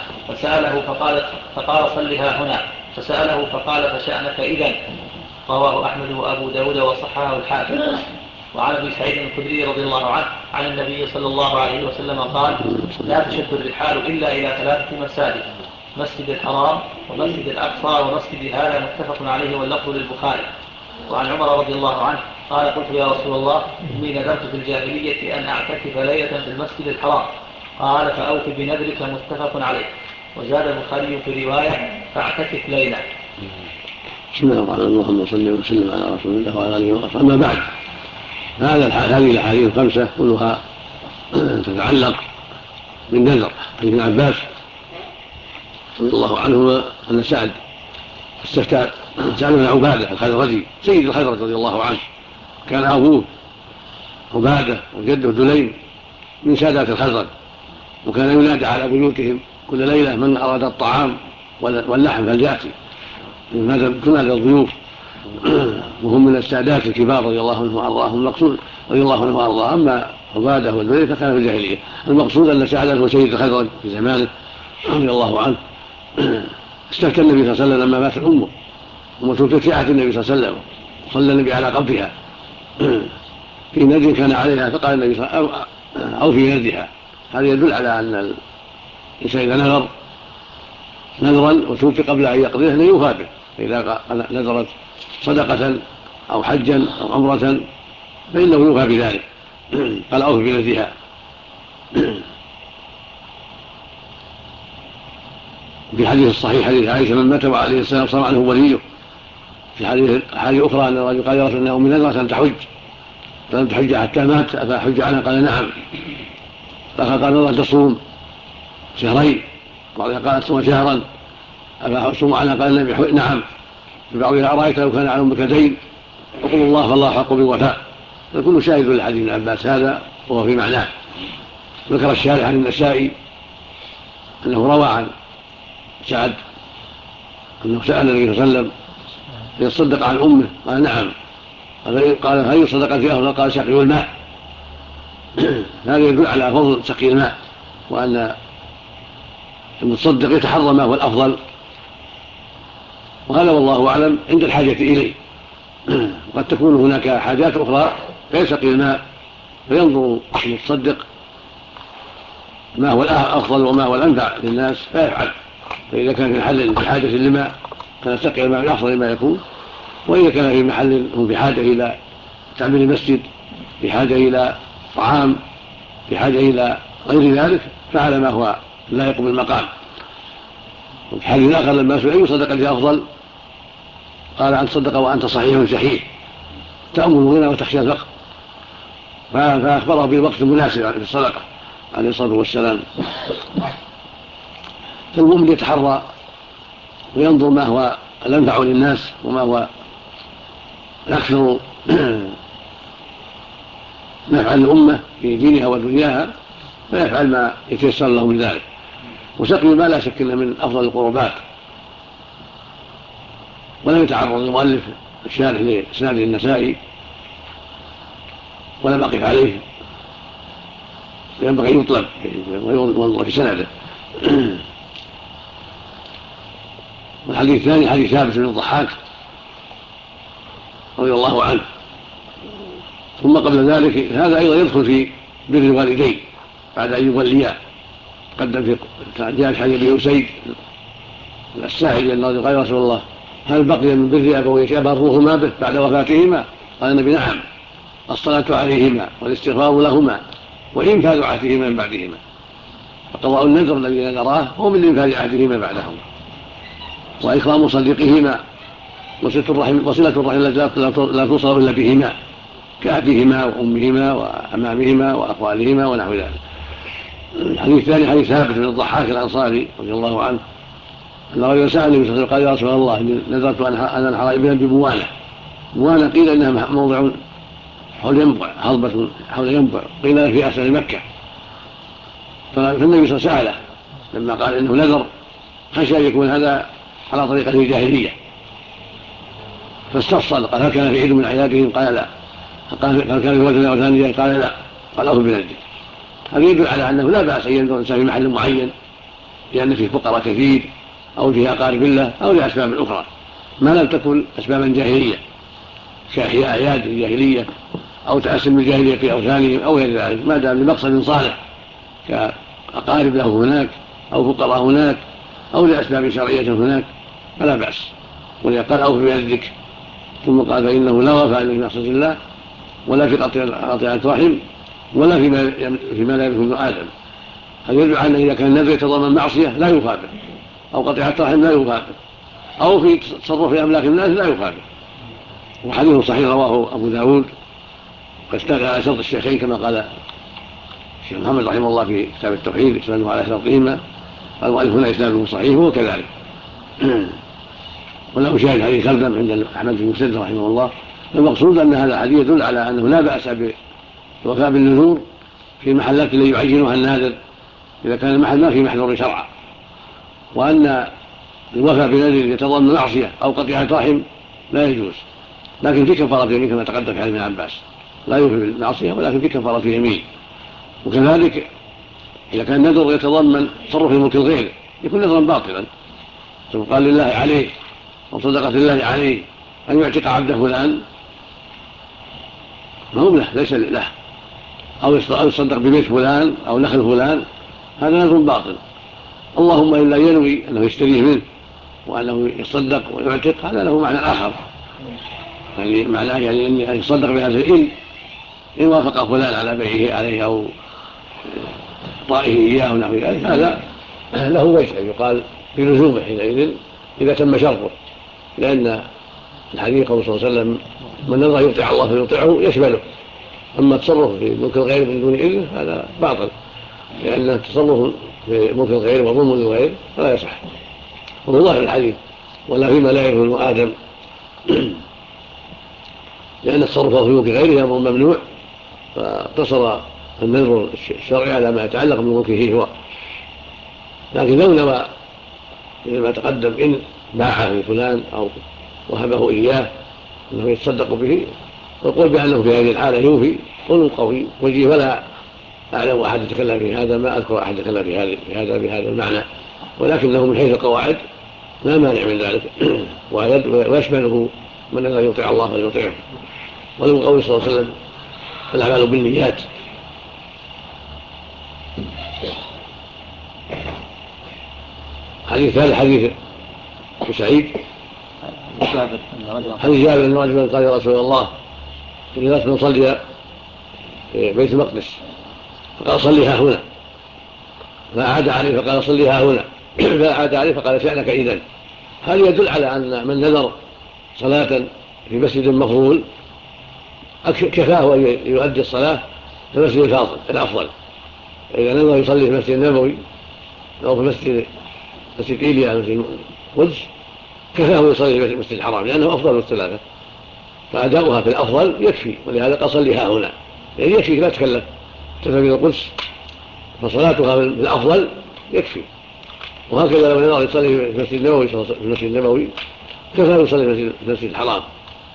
فقال: صلها هنا. فسأله فقال: فشأنك إذن. رواه أحمد وأبو داود وصححه الحاكم. وعن ابي سعيد الخدري رضي الله عنه عن النبي صلى الله عليه وسلم قال: لا تشد الرحال إلا إلى 3 مساجد: مسجد الحرام ومسجد الأقصى ومسجد هذا، متفق عليه واللفظ للبخاري. وعن عمر رضي الله عنه قال: قلت يا رسول الله، إني نذرت في الجاهلية أن أعتكف ليلة في المسجد الحرام. قال: فأوف بنذرك، متفق عليه. وزاد البخاري في رواية: فاعتكف ليلة. بسم الله الرحمن الرحيم. اللهم صل وسلم على رسول الله وعلى اله وصحبه. اما بعد، هذه الاحاديث الخمسه كلها تتعلق بالنذر. عن ابن عباس رضي الله عنهما ان سعد استفتى سعد بن عباده الخزرجي سيد الخزرج رضي الله عنه، كان ابوه عباده وجده دليم من سادات الخزرج، وكان ينادى على بيوتهم كل ليله من اراد الطعام واللحم فلياتي، تنادى الضيوف، وهم من السادات الكبار رضي الله عنهم وارضاهم. المقصود رضي الله عنهم وارضاهم. اما عباده والدليل فكان في الجاهليه. المقصود ان سعد هو سيد الخزرج في زمانه رضي الله عنه. استفتى النبي صلى الله عليه وسلم لما مات امه توفيت في عهد النبي صلى الله عليه وسلم، صلى النبي على قبرها في نذر كان عليها، فقال النبي صلى الله عليه وسلم: او في نذرها. هذا يدل على ان الانسان اذا نذرا وتوفي قبل ان يقضيه انه يوفى به، فاذا نذرت صدقه او حجا او عمره فانه يوفى بذلك. قال: اوف بنذرها. في حديث الصحيح حديث عائشة: من مات وعليه السلام صار عنه وليه. في حديث أخرى أن الرجل قال: يا رسول الله، أمي نذرت أن تحج فلم تحج حتى مات، أفأحج عنها؟ قال: نعم. قال: نذرت تصوم شهرين. بعضها قالت: صوم شهرا، أفأصوم عنها؟ قال النبي: نعم. في بعضها: أرأيت لو كان على أمك دين؟ وقل الله فالله حق بالوفاء. فكل شاهد لحديث ابن عباس هذا وهو في معناه. ذكر الشارح عن النسائي أنه روى عن سعد أنه سأل النبي صلى الله عليه وسلم: يتصدق عن أمه؟ قال: نعم. قال: هل صدق فيها؟ قال: سقي الماء. هذا يدل على فضل سقي الماء، وأن المتصدق يتحرى ما هو الأفضل، وهذا والله أعلم عند الحاجة إليه. قد تكون هناك حاجات أخرى غير سقي الماء، فينظر المتصدق ما هو الأفضل وما هو الأنفع للناس فيفعل. فإذا كان في حاجة للماء كان سقي الماء من أفضل ما يكون، وإذا كان في محل هم في حاجة إلى تعمير المسجد، في حاجة إلى طعام، في حاجة إلى غير ذلك، فعل ما هو لائق بالمقام. وفي حديث آخر لما سئل صدق الذي أفضل قال أن تصدق وأنت صحيح شحيح تأمل الغنى وتخشى الفقر، فأخبره بالوقت المناسب في الصدقة عليه الصلاة والسلام. فالمؤمن يتحرى وينظر ما هو الأنفع للناس وما هو الأكثر نفعا للأمة في دينها ودنياها، فيفعل ما يتيسر له من ذلك. وسقي الماء لا شك أنه من أفضل القربات، ولم يتعرض المؤلف الشارح لإسناد النسائي ولم أقف عليه، ينبغي يطلب وينظر في سنده. والحديث الثاني حديث ثابت بن الضحاك رضي الله عنه. ثم قبل ذلك هذا أيضا يدخل في بر الوالدين بعد أن يوليا. قدم في جاء حديث ابي اسيد الساعدي انه قال يا رسول الله هل بقي من بر ابويك ابرهما به بعد وفاتهما؟ قال النبي نعم، الصلاة عليهما والاستغفار لهما وإنفاذ عهدهما من بعدهما. فقضاء النذر الذي نذراه هو من إنفاذ عهدهما بعدهما، وإكرام صديقهما، وصلة الرحم التي لا توصل إلا بهما كأبيهما وأمهما وأمامهما وأخوالهما ونحو ذلك. الحديث الثاني حديث ثابت بن الضحاك الأنصاري رضي الله عنه أن رجلا سأل النبي صلى الله عليه وسلم قال يا رسول الله إني نذرت أن أنحر إبلا ببوانة. بوانة قيل إنها موضع حول ينبع، هضبة حول ينبع، قيل في أسفل مكة. فالنبي صلى الله عليه وسلم لما قال إنه نذر خشى أن يكون هذا على طريقة الجاهلية، فاستفصل قال هل كان في عيد من أعيادهم؟ قال لا. قال هل كان في وزن أو ثانية؟ قال لا. قال أوفوا بنذره. هذا يدل على أنه لا بأس أن ينذر الإنسان في محل معين لأن فيه فقراء كثير أو فيه أقارب الله أو لأسباب أخرى ما لم تكن أسبابا جاهلية كأحياء أعياد الجاهلية أو تأسم الجاهلية في أوثانهم أو غير ذلك، ما دام لمقصد صالح كأقارب له هناك أو فقراء هناك أو لأسباب شرعية هناك فلا بأس. ولذلك قال أوفوا بنذرك، ثم قال فإنه لا وفاء في مقصد الله ولا في قطيعة رحم ولا فيما لا يملك ابن آدم. هذا يدل على أن إذا كان النذر يتضمن معصية لا يخالف، أو قطيعة رحم لا يخالف، أو في تصرف في أملاك الناس لا يخالف. وحديث صحيح رواه أبو داود قد اشتغل على شرط الشيخين كما قال الشيخ محمد رحمه الله في كتاب التوحيد إسناده على شرطهما، قال المؤلف هنا إسناده صحيح وهو كذلك. وله شاهد حديث خلدم عند أحمد بن مسدد رحمه الله. المقصود أن هذا الحديث يدل على أنه لا بأس بالوفاء بالنذور في المحلات التي يعينها الناذر إذا كان المحل ما فيه محذور شرعا، وأن الوفاء بنذر يتضمن معصية أو قطيعة رحم لا يجوز، لكن في كفارة يمين كما تقدم في حديث ابن عباس، لا يوفي بالمعصية ولكن في كفارة يمين. وكذلك إذا كان النذر يتضمن تصرف الملك الغير يكون نذرا باطلا، ثم قال لله عليه وصدقة الله عليه أن يعتق عبده فلان ما هو له ليس له، أو يصدق ببيت فلان أو نخل فلان، هذا نذر باطل. اللهم إلا ينوي أنه يشتريه منه وأنه يصدق ويعتق هذا له معنى آخر، يعني معناه يعني أن يصدق بهذا إن وافق فلان على بيعه عليه أو إعطائه إياه ونحو ذلك هذا له وجه يقال في لزومه حينئذ إذا تم شرطه، لأن الحديث قول صلى الله عليه وسلم من نذر يطيع الله فيطيعه يشمله. أما التصرف في ملك الغير من دون إذن هذا باطل، لأن التصرف في ملك الغير وظلم للغير فلا يصح. وفي ظاهر الحديث ولا فيما لا يفعل ابن آدم، لأن التصرف في ملك غيره أمر ممنوع، فاقتصر النذر الشرعي على ما يتعلق بملكه هو. لكن لو نوى ما تقدم إن باعه لفلان أو وهبه إياه أنه يتصدق به ويقول بأنه في هذه الحالة يوفي قول قوي وجيه، ولا أعلم أحد يتكلم في هذا، ما أذكر أحد يتكلم في هذا بهذا المعنى، ولكنه من حيث القواعد لا مانع من ذلك ويشمله من لا يطيع الله فليطيعه. ولو قول صلى الله عليه وسلم الأعمال بالنيات. حديث هذا حديث سعيد حديث جابر أن رجلا قال يا رسول الله إني لست نصلي في بيت المقدس، فقال صليها هنا، فأعاد عليه فقال صليها هنا، فأعاد عليه فقال شأنك إذن. هذا يدل على أن من نذر صلاة في مسجد مفضول كفاه أن يؤدي الصلاة في المسجد الأفضل. إذا نذر يصلي في المسجد النبوي أو في مسجد إيليا مسجد القدس كفاه يصلي في المسجد الحرام لأنه أفضل من الثلاثة، فأداؤها في الأفضل يكفي، ولهذا قال صليها هنا، يعني يكفي لا تكلف تذهب إلى القدس، فصلاتها في الأفضل يكفي. وهكذا لو نذر يصلي في المسجد النبوي كفاه يصلي في المسجد الحرام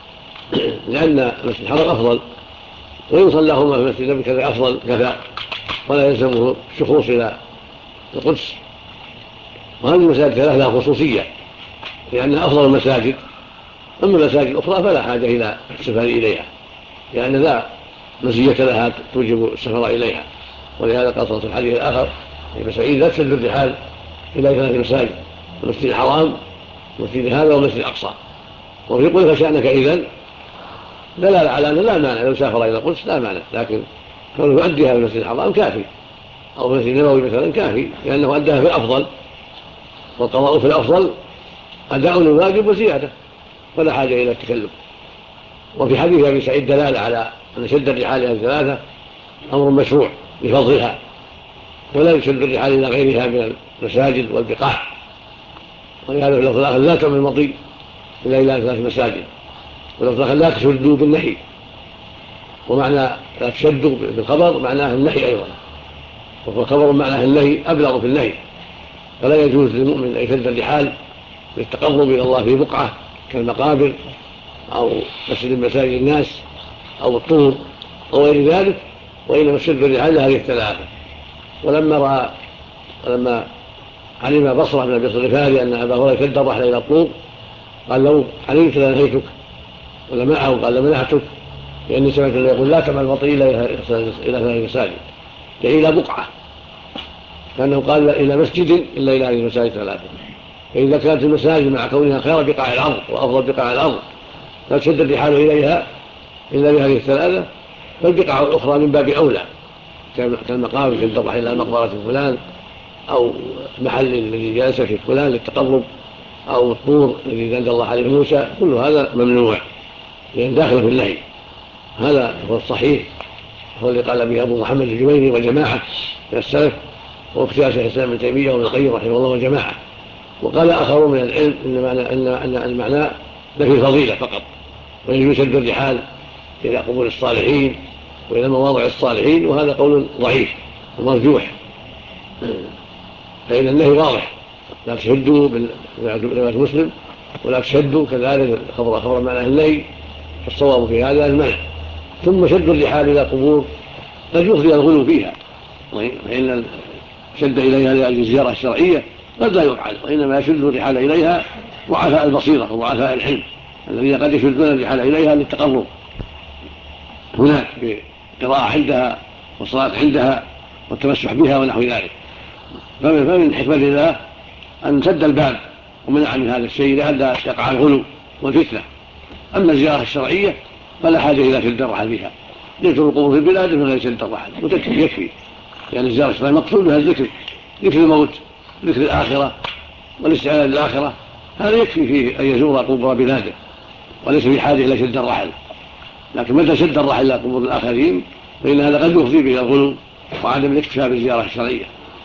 لأن المسجد الحرام أفضل، وإن صلاهما في المسجد النبوي كذا أفضل كفى ولا يلزمه الشخوص إلى القدس. وهذه المساجد ثلاث لها خصوصية لأنها أفضل المساجد، أما المساجد الأخرى فلا حاجة إلى السفر إليها لأن لا مزية لها توجب السفر إليها. ولهذا قال صلى الله عليه وسلم الحديث الآخر ابن سعيد لا تشد الرحال إلى ثلاث مساجد: المسجد الحرام والمسجد هذا والمسجد الأقصى. وفي قوله فشأنك إذن دلالة على أنه لا مانع لو سافر إلى القدس لا مانع، لكن كونه يؤديها في المسجد الحرام كافي، أو المسجد النبوي مثلا كافي لأنه أداها في الأفضل، والقضاء في الأفضل أداء الواجب وزيادة ولا حاجة إلى التكلف. وفي حديث أبي سعيد دلالة على أن شد الرحال إلى الثلاثة أمر مشروع لفضلها، ولا يشد الرحال إلى غيرها من المساجد والبقاع. ولهذا في اللفظ الآخر لا تعمل المطي إلا إلى ثلاث مساجد، واللفظ الآخر لا تشدوا بالنهي، ومعنى لا تشدوا بالخبر معناه النهي أيضا، والخبر معناه النهي أبلغ في النهي. فلا يجوز للمؤمن أن يشد الرحال للتقرب إلى الله في بقعة كالمقابر أو مسجد مساجد الناس أو الطور أو غير ذلك، وإنما شد الرحال هذه الثلاثة. ولما علم بصرة من أبي الغفاري أن أبا هريرة شد الرحل إلى الطور قال لو علمت لنهيتك، ولا معه قال لمنعتك، لأني سمعت أنه يقول لا تعمل المطي إلى ثلاث مساجد، يعني إلى بقعة، كأنه قال إلى مسجد إلا إلى هذه المساجد ثلاثة. فإذا كانت المساجد مع كونها خير بقاع الأرض وأفضل بقاع الأرض لا تشد الرحال إليها إلا بهذه الثلاثة، فالبقاع الأخرى من باب أولى كالمقام شد الرحل إلى مقبرة فلان، أو المحل الذي جلس في فلان للتقرب، أو الطور الذي نادى الله عليه موسى، كل هذا ممنوع لأن داخل في النهي. هذا هو الصحيح، هو اللي قال به أبو محمد الجويني وجماعة من السلف، واختيار شيخ الإسلام ابن تيمية وابن القيم رحمه الله وجماعة. وقال آخرون من العلم أن المعنى نفي الفضيلة فقط، ويجوز شد الرحال إلى قبور الصالحين وإلى مواضع الصالحين، وهذا قول ضعيف ومرجوح، فإن النهي واضح: لا تشدوا برواية مسلم ولا تشدوا كذلك خبر معناه النهي، فالصواب في هذا المنع. ثم شد الرحال إلى قبور قد يفضي الغلو فيها، فإن شد إليها لأجل الزيارة الشرعية قد لا يفعل، وإنما يشد الرحال إليها ضعفاء البصيرة وضعفاء الحلم الذين قد يشدون الرحال إليها للتقرب هناك بقراءة عندها والصلاة عندها والتمسح بها ونحو ذلك. فمن حكمة الله أن سد الباب ومنع من هذا الشيء لئلا يقع الغلو والفتنة. أما الزيارة الشرعية فلا حاجة إلى شد الرحل بها، ذكر القبور في البلاد من غير شد الرحل وتكفي يكفي، يعني الزيارة الشرعية مقصود بها الذكر، ذكر الموت، ذكر الآخرة والاستعداد للآخرة، هذا يكفي فيه أن يزور قبور بلاده وليس في حاجة إلى شد الرحل. لكن متى شد الرحل إلى قبور الآخرين فإن هذا قد يفضي به الغلو وعدم الاكتفاء بالزيارة الشرعية.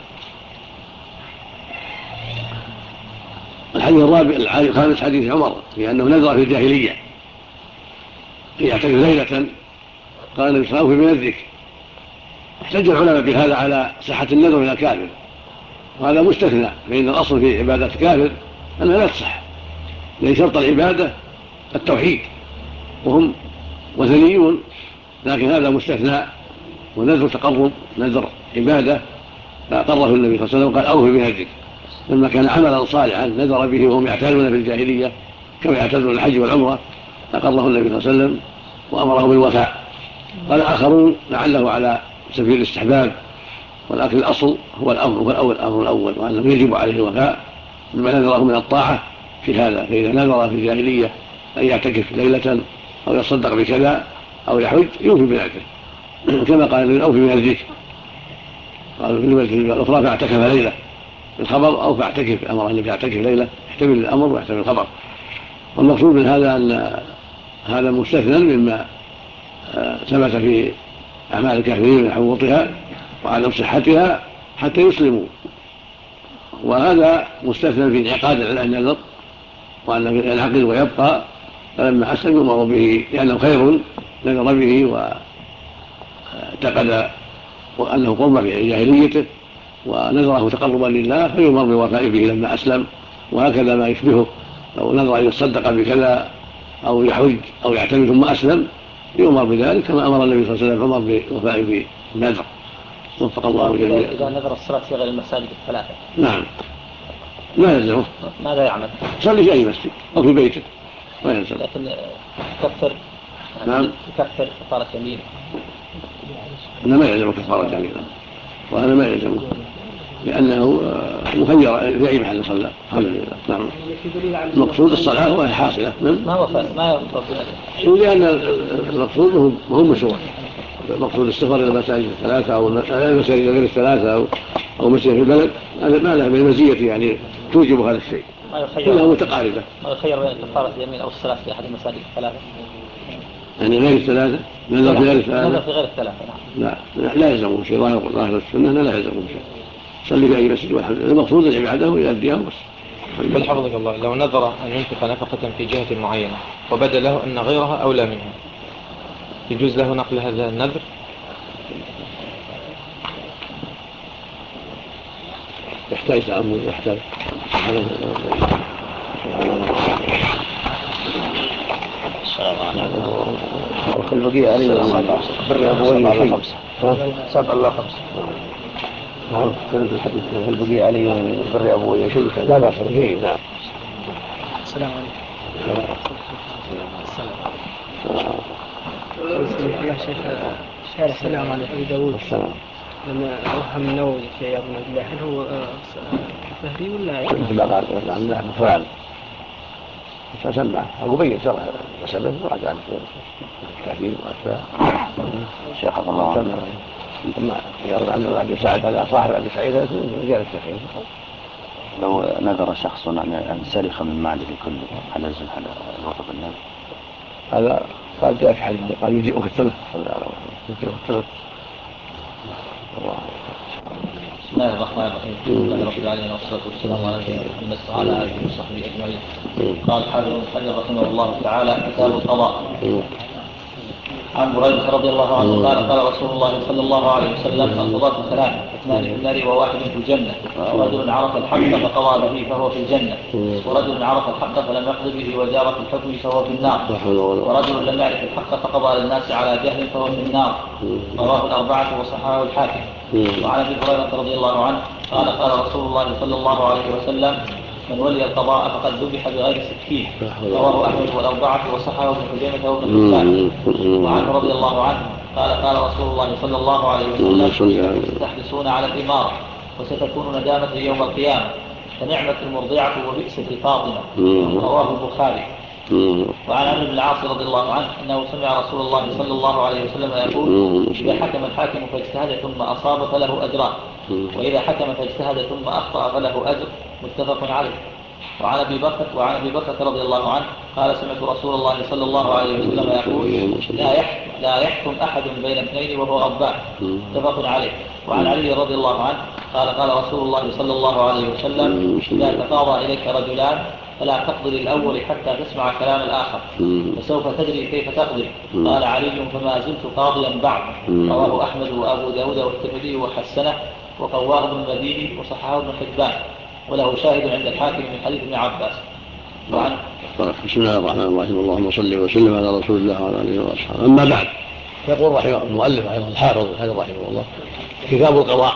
الحديث الرابع الخامس حديث عمر في أنه نذر في الجاهلية يعتكف ليلة، قال النبي صلى الله عليه وسلم في نذرك. احتج العلماء بهذا على صحة النذر إلى كافر، وهذا مستثنى، فإن الأصل في عبادة الكافر أنها لا تصح، لأن شرط العبادة التوحيد وهم وثنيون، لكن هذا مستثنى ونذر تقرب نذر عبادة فأقره النبي صلى الله عليه وسلم قال أوفي بنذرك، لما كان عملا صالحا نذر به وهم يعتادون في الجاهلية كما يعتادون الحج والعمرة، أقره النبي صلى الله عليه وسلم وأمره بالوفاء. قال آخرون لعله على سبيل الاستحباب، ولكن الأصل هو الأمر الأول وأنه يجب عليه الوفاء بما نذره من الطاعة في هذا. فإذا نذر في الجاهلية أن يعتكف ليلة أو يصدق بكذا أو يحج يوفي بذلك، كما قال النبي أوفي من الذكر، قالوا في الرواية الأخرى فاعتكف ليلة الخبر أو فاعتكف، أمر النبي يعتكف ليلة يحتمل الأمر ويحتمل الخبر. والمقصود من هذا أن هذا مستثنى مما ثبت في أعمال الكافرين من حقوقها وعدم صحتها حتى يسلموا، وهذا مستثنى في انعقاد النذر وأن ينعقد ويبقى، فلما أسلم يؤمر به لأنه خير نذر به واعتقد وأنه قرب في جاهليته ونذره تقربا لله فيؤمر بالوفاء به لما أسلم. وهكذا ما يشبهه لو نذر أن يصدق بكذا أو يحج أو يعتمد ثم أسلم يؤمر بذلك كما أمر النبي صلى الله عليه وسلم عمر بالوفاء بالنذر. وفق الله جميعا. إذا نذر الصلاة في غير المساجد الثلاثة نعم لا يلزمه، ماذا يعمل؟ صلي في أي مسجد أو في بيته ما يلزم. لكن يكفر نعم يكفر كفارة يمين. أنا ما يلزم كفارة يمين، وهذا ما يلزمه لأنه مخير في أي محل صلى. الحمد لله. نعم المقصود الصلاة وهي حاصلة. ما وفى ما يفضل لأن المقصود هم مشروع. المقصود السفر إلى المساجد الثلاثة أو المساجد غير الثلاثة أو مسجد في البلد هذا ما له من مزية يعني توجب هذا الشيء، كلها متقاربة. ما يخير بين كفارة اليمين أو الصلاة في أحد المساجد الثلاثة، يعني غير الثلاثة نذر في غير الثلاثة. نذر في غير الثلاثة نعم. لا يلزمه شيء، ظاهر السنة لا يلزمه شيء، صلي في أي مسجد واحد. المقصود العبادة ويؤديها بس. بل حفظك الله لو نذر أن ينفق نفقة في جهة معينة وبدا له أن غيرها أولى منها يجوز له نقل هذا النذر؟ يحتاج تأمل يحتاج. وكل بقية عليه بر أبويه شيء 7 الله 5. نعم كانت الحديث هل بقي علي بر أبويه شيء لا بأس به. نعم. السلام عليكم. الله شيخ شارح السلام عليكم أبي داود لما وهم النووي في عياض النبي هل هو فهري ولا مثل ما قال نعم فعل فسمع أبو بين شرح وسبب وعد عنه التعليم وأشباه. شيخ الله ثم يرد عن أبي سعيد هذا صاحب أبي سعيد رجال الشيخين. لو نذر شخص أن سرق من ماله كله هل يلزم هذا الوقف النذر؟ هذا قال جاء في حديث قال يجيئك الثلث. بسم الله الرحمن الرحيم. الحمد لله رب العالمين والصلاة والسلام على نبينا محمد وعلى آله وصحبه أجمعين. قال حافظ ابن حجر رحمه الله تعالى كتاب القضاء. عن بريدة رضي الله عنه قال قال رسول الله صلى الله عليه وسلم القضاة 3 2 في النار وواحد في الجنة. ورجل عرف الحق فقضى به فهو في الجنة، ورجل عرف الحق فلم يقض به وجار في الحكم فهو في النار، ورجل لم يعرف الحق فقضى للناس على جهل فهو في النار. رواه الأربعة وصححه الحاكم. وعن ابي هريرة رضي الله عنه قال قال رسول الله صلى الله عليه وسلم من ولي القضاء فقد ذبح بغير سكين. رواه أحمد والأربعة وصححه ابن خزيمة وابن حبان. وعنه رضي الله عنه قال قال رسول الله صلى الله عليه وسلم تحرصون على الإمارة وستكون ندامة يوم القيامة فنعمة المرضعة وبئسة فاطمة. رواه البخاري. وعن عمرو بن العاص رضي الله عنه أنه سمع رسول الله صلى الله عليه وسلم يقول إذا حكم الحاكم فاجتهد ثم أصاب فله أجران، وإذا حكم فاجتهد ثم أخطأ فله أجر. متفق عليه. وعن أبي بكر رضي الله عنه قال سمعت رسول الله صلى الله عليه وسلم يقول لا يحكم أحد بين اثنين وهو غضبان. متفق عليه. وعن علي رضي الله عنه قال قال رسول الله صلى الله عليه وسلم إذا تقاضى إليك رجلان فلا تقضي للأول حتى تسمع كلام الآخر فسوف تدري كيف تقضي. قال علي فما زلت قاضيا بعد. رواه أحمد وأبو داود والترمذي وحسنه وقواه ابن المديني وصححه ابن حبان وله شاهد عند الحاكم من حديث ابن عباس. بسم الله الرحمن الرحيم. اللهم صل وسلم على رسول الله وعلى اله واصحابه. اما بعد يقول رحمه المؤلف رحمه الحافظ رحمه الله كتاب القضاء.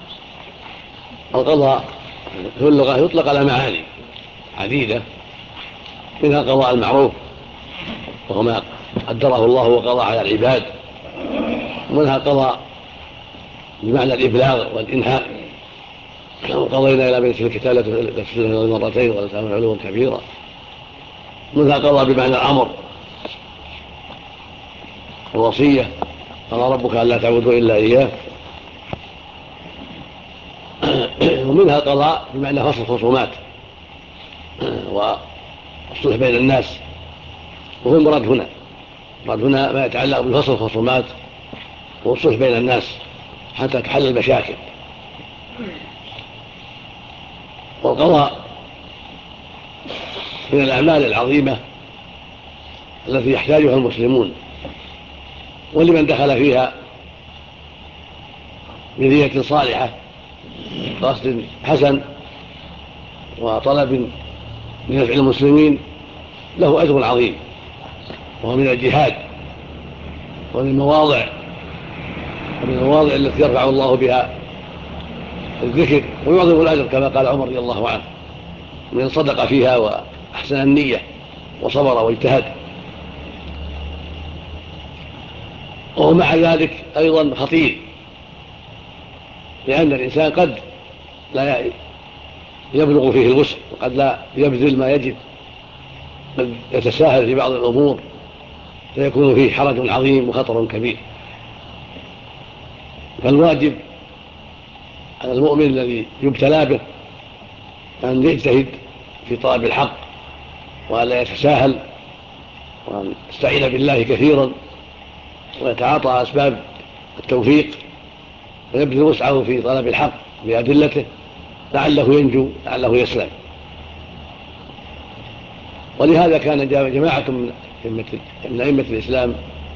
القضاء في اللغة يطلق على معاني عديدة، منها القضاء المعروف وهو ما قدره الله وقضى على العباد، ومنها القضاء بمعنى الإبلاغ والإنهاء وقضينا إلى بيت الكتاب لتفسدن مرتين ولتعمل علوا كبيرا. منها قضى بمعنى الأمر الوصية، قضى ربك ألا تعبدوا إلا إياه. ومنها قضى بمعنى فصل الخصومات والصلح بين الناس، وهو المراد هنا ما يتعلق بفصل الخصومات والصلح بين الناس حتى تحل المشاكل. والقضاء من الأعمال العظيمة التي يحتاجها المسلمون، ولمن دخل فيها بنية صالحة قصد حسن وطلب لنفع المسلمين له أجر عظيم، وهو من الجهاد ومن المواضع التي يرفع الله بها الذكر ويعظم الأجر كما قال عمر رضي الله عنه، من صدق فيها وأحسن النية وصبر واجتهد. ومع ذلك أيضا خطير، لأن الإنسان قد لا يبلغ فيه الوسع وقد لا يبذل ما يجب، قد يتساهل في بعض الأمور فيكون فيه حرج عظيم وخطر كبير. فالواجب على المؤمن الذي يبتلى به أن يجتهد في طلب الحق وألا يتساهل، وأن يستعين بالله كثيرا ويتعاطى أسباب التوفيق ويبذل وسعه في طلب الحق بأدلته لعله ينجو لعله يسلم. ولهذا كان جماعة من أئمة الإسلام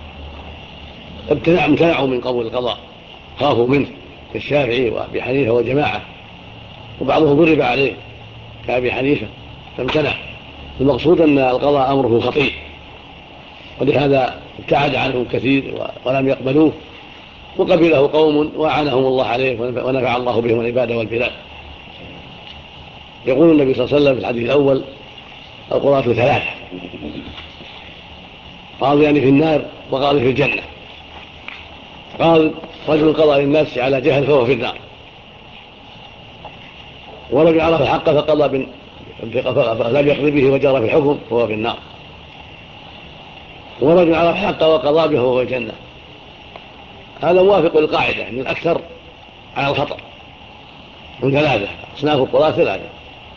امتنعوا من قبول القضاء، خافوا منه كالشافعي وأبي حنيفة وجماعة، وبعضهم ضرب عليه كأبي حنيفة فامتنع. المقصود أن القضاء أمره خطير، ولهذا ابتعد عنه كثير ولم يقبلوه، وقبله قوم وأعانهم الله عليه ونفع الله بهم العباد والبلاد. يقول النبي صلى الله عليه وسلم في الحديث الأول: القضاة ثلاثة، قاضيان في النار وقاضي في الجنة. قال: رجل قضى للناس على جهل فهو في النار، ورجل عرف الحق فقضى فلم يقضي به وجرى في الحكم فهو في النار، ورجل عرف الحق وقضى به فهو في الجنة. هذا موافق للقاعدة من الأكثر على الخطأ، من ثلاثة أصناف القضاة ثلاثة: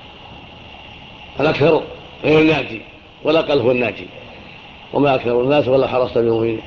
الأكثر غير الناجي والأقل هو الناجي، وما أكثر الناس ولا حرصت بمؤمنين.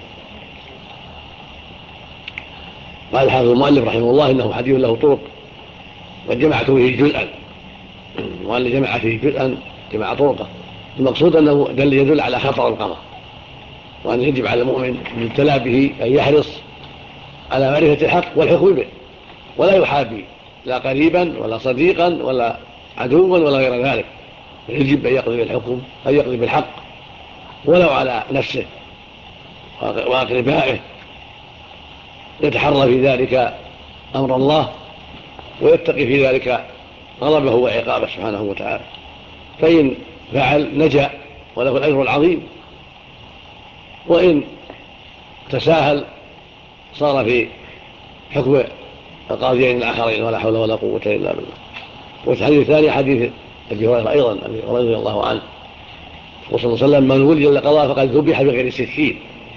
قال الحافظ المؤلف رحمه الله: إنه حديث له طرق وجمعت فيه جزءا، وأن جمع فيه جزءا جمع طرقه. المقصود أنه يدل على خطر القضاء، وأن يجب على المؤمن المبتلى به أن يحرص على معرفة الحق والحكم به، ولا يحابي لا قريبا ولا صديقا ولا عدوا ولا غير ذلك. يجب أن يقضي بالحق ولو على نفسه وأقربائه، يتحرى في ذلك أمر الله ويتقي في ذلك غضبه وعقابه سبحانه وتعالى. فإن فعل نجا وله الأجر العظيم، وإن تساهل صار في حكم القاضيين الآخرين، ولا حول ولا قوة إلا بالله. والحديث الثاني حديث أبي هريرة أيضا رضي الله عنه، وصلى الله عليه وسلم: من ولي القضاء فقد ذبح بغير سكين،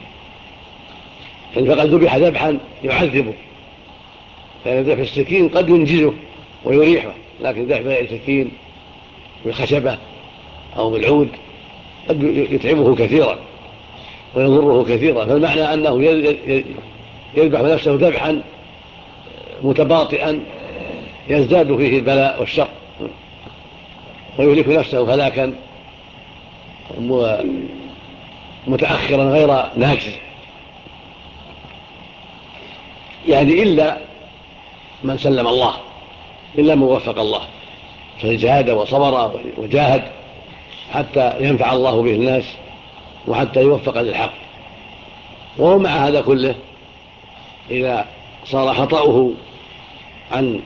فقد ذبح ذبحا يعذبه، فإن ذبح السكين قد ينجزه ويريحه، لكن ذبح بغير سكين بالخشبة أو بالعود قد يتعبه كثيرا ويضره كثيرا. فالمعنى أنه يذبح نفسه ذبحا متباطئا يزداد فيه البلاء والشر، ويهلك نفسه هلاكا متأخرا غير ناجز، يعني إلا من سلم الله، إلا من وفق الله، فجاهد وصبر وجاهد حتى ينفع الله به الناس وحتى يوفق للحق. ومع هذا كله إذا صار خطأه عن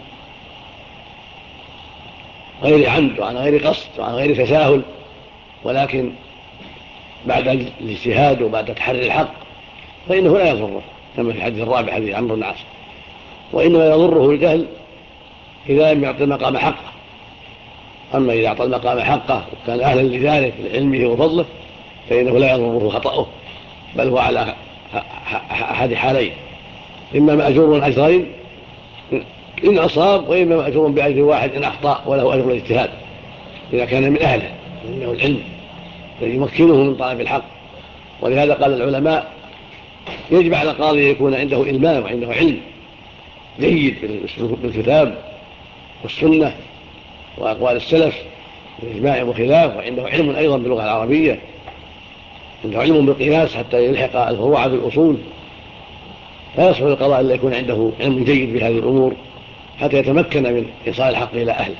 غير عمد وعن غير قصد وعن غير تساهل، ولكن بعد الاجتهاد وبعد تحري الحق، فإنه لا يضره، كما في الحديث الرابع حديث عمرو بن العاص: وإنما يضره الجهل إذا لم يعطي المقام حقه. أما إذا أعطى المقام حقه وكان أهلا لذلك لعلمه وفضله فإنه لا يضره خطأه، بل هو على أحد حالين: إما مأجور أجرين إن أصاب، وإما مأجور بأجر واحد إن أخطأ وله أجر الاجتهاد إذا كان من أهله إنه العلم الذي يمكنه من طلب الحق. ولهذا قال العلماء: يجب على القاضي يكون عنده إلمام وعنده علم جيد بالكتاب والسنة وأقوال السلف بالإجماع وخلاف، وعنده علم أيضا باللغة العربية، عنده علم بالقياس حتى يلحق الفروع بالأصول. لا يصح للقضاء أن يكون عنده علم جيد بهذه الأمور حتى يتمكن من إيصال الحق إلى أهله.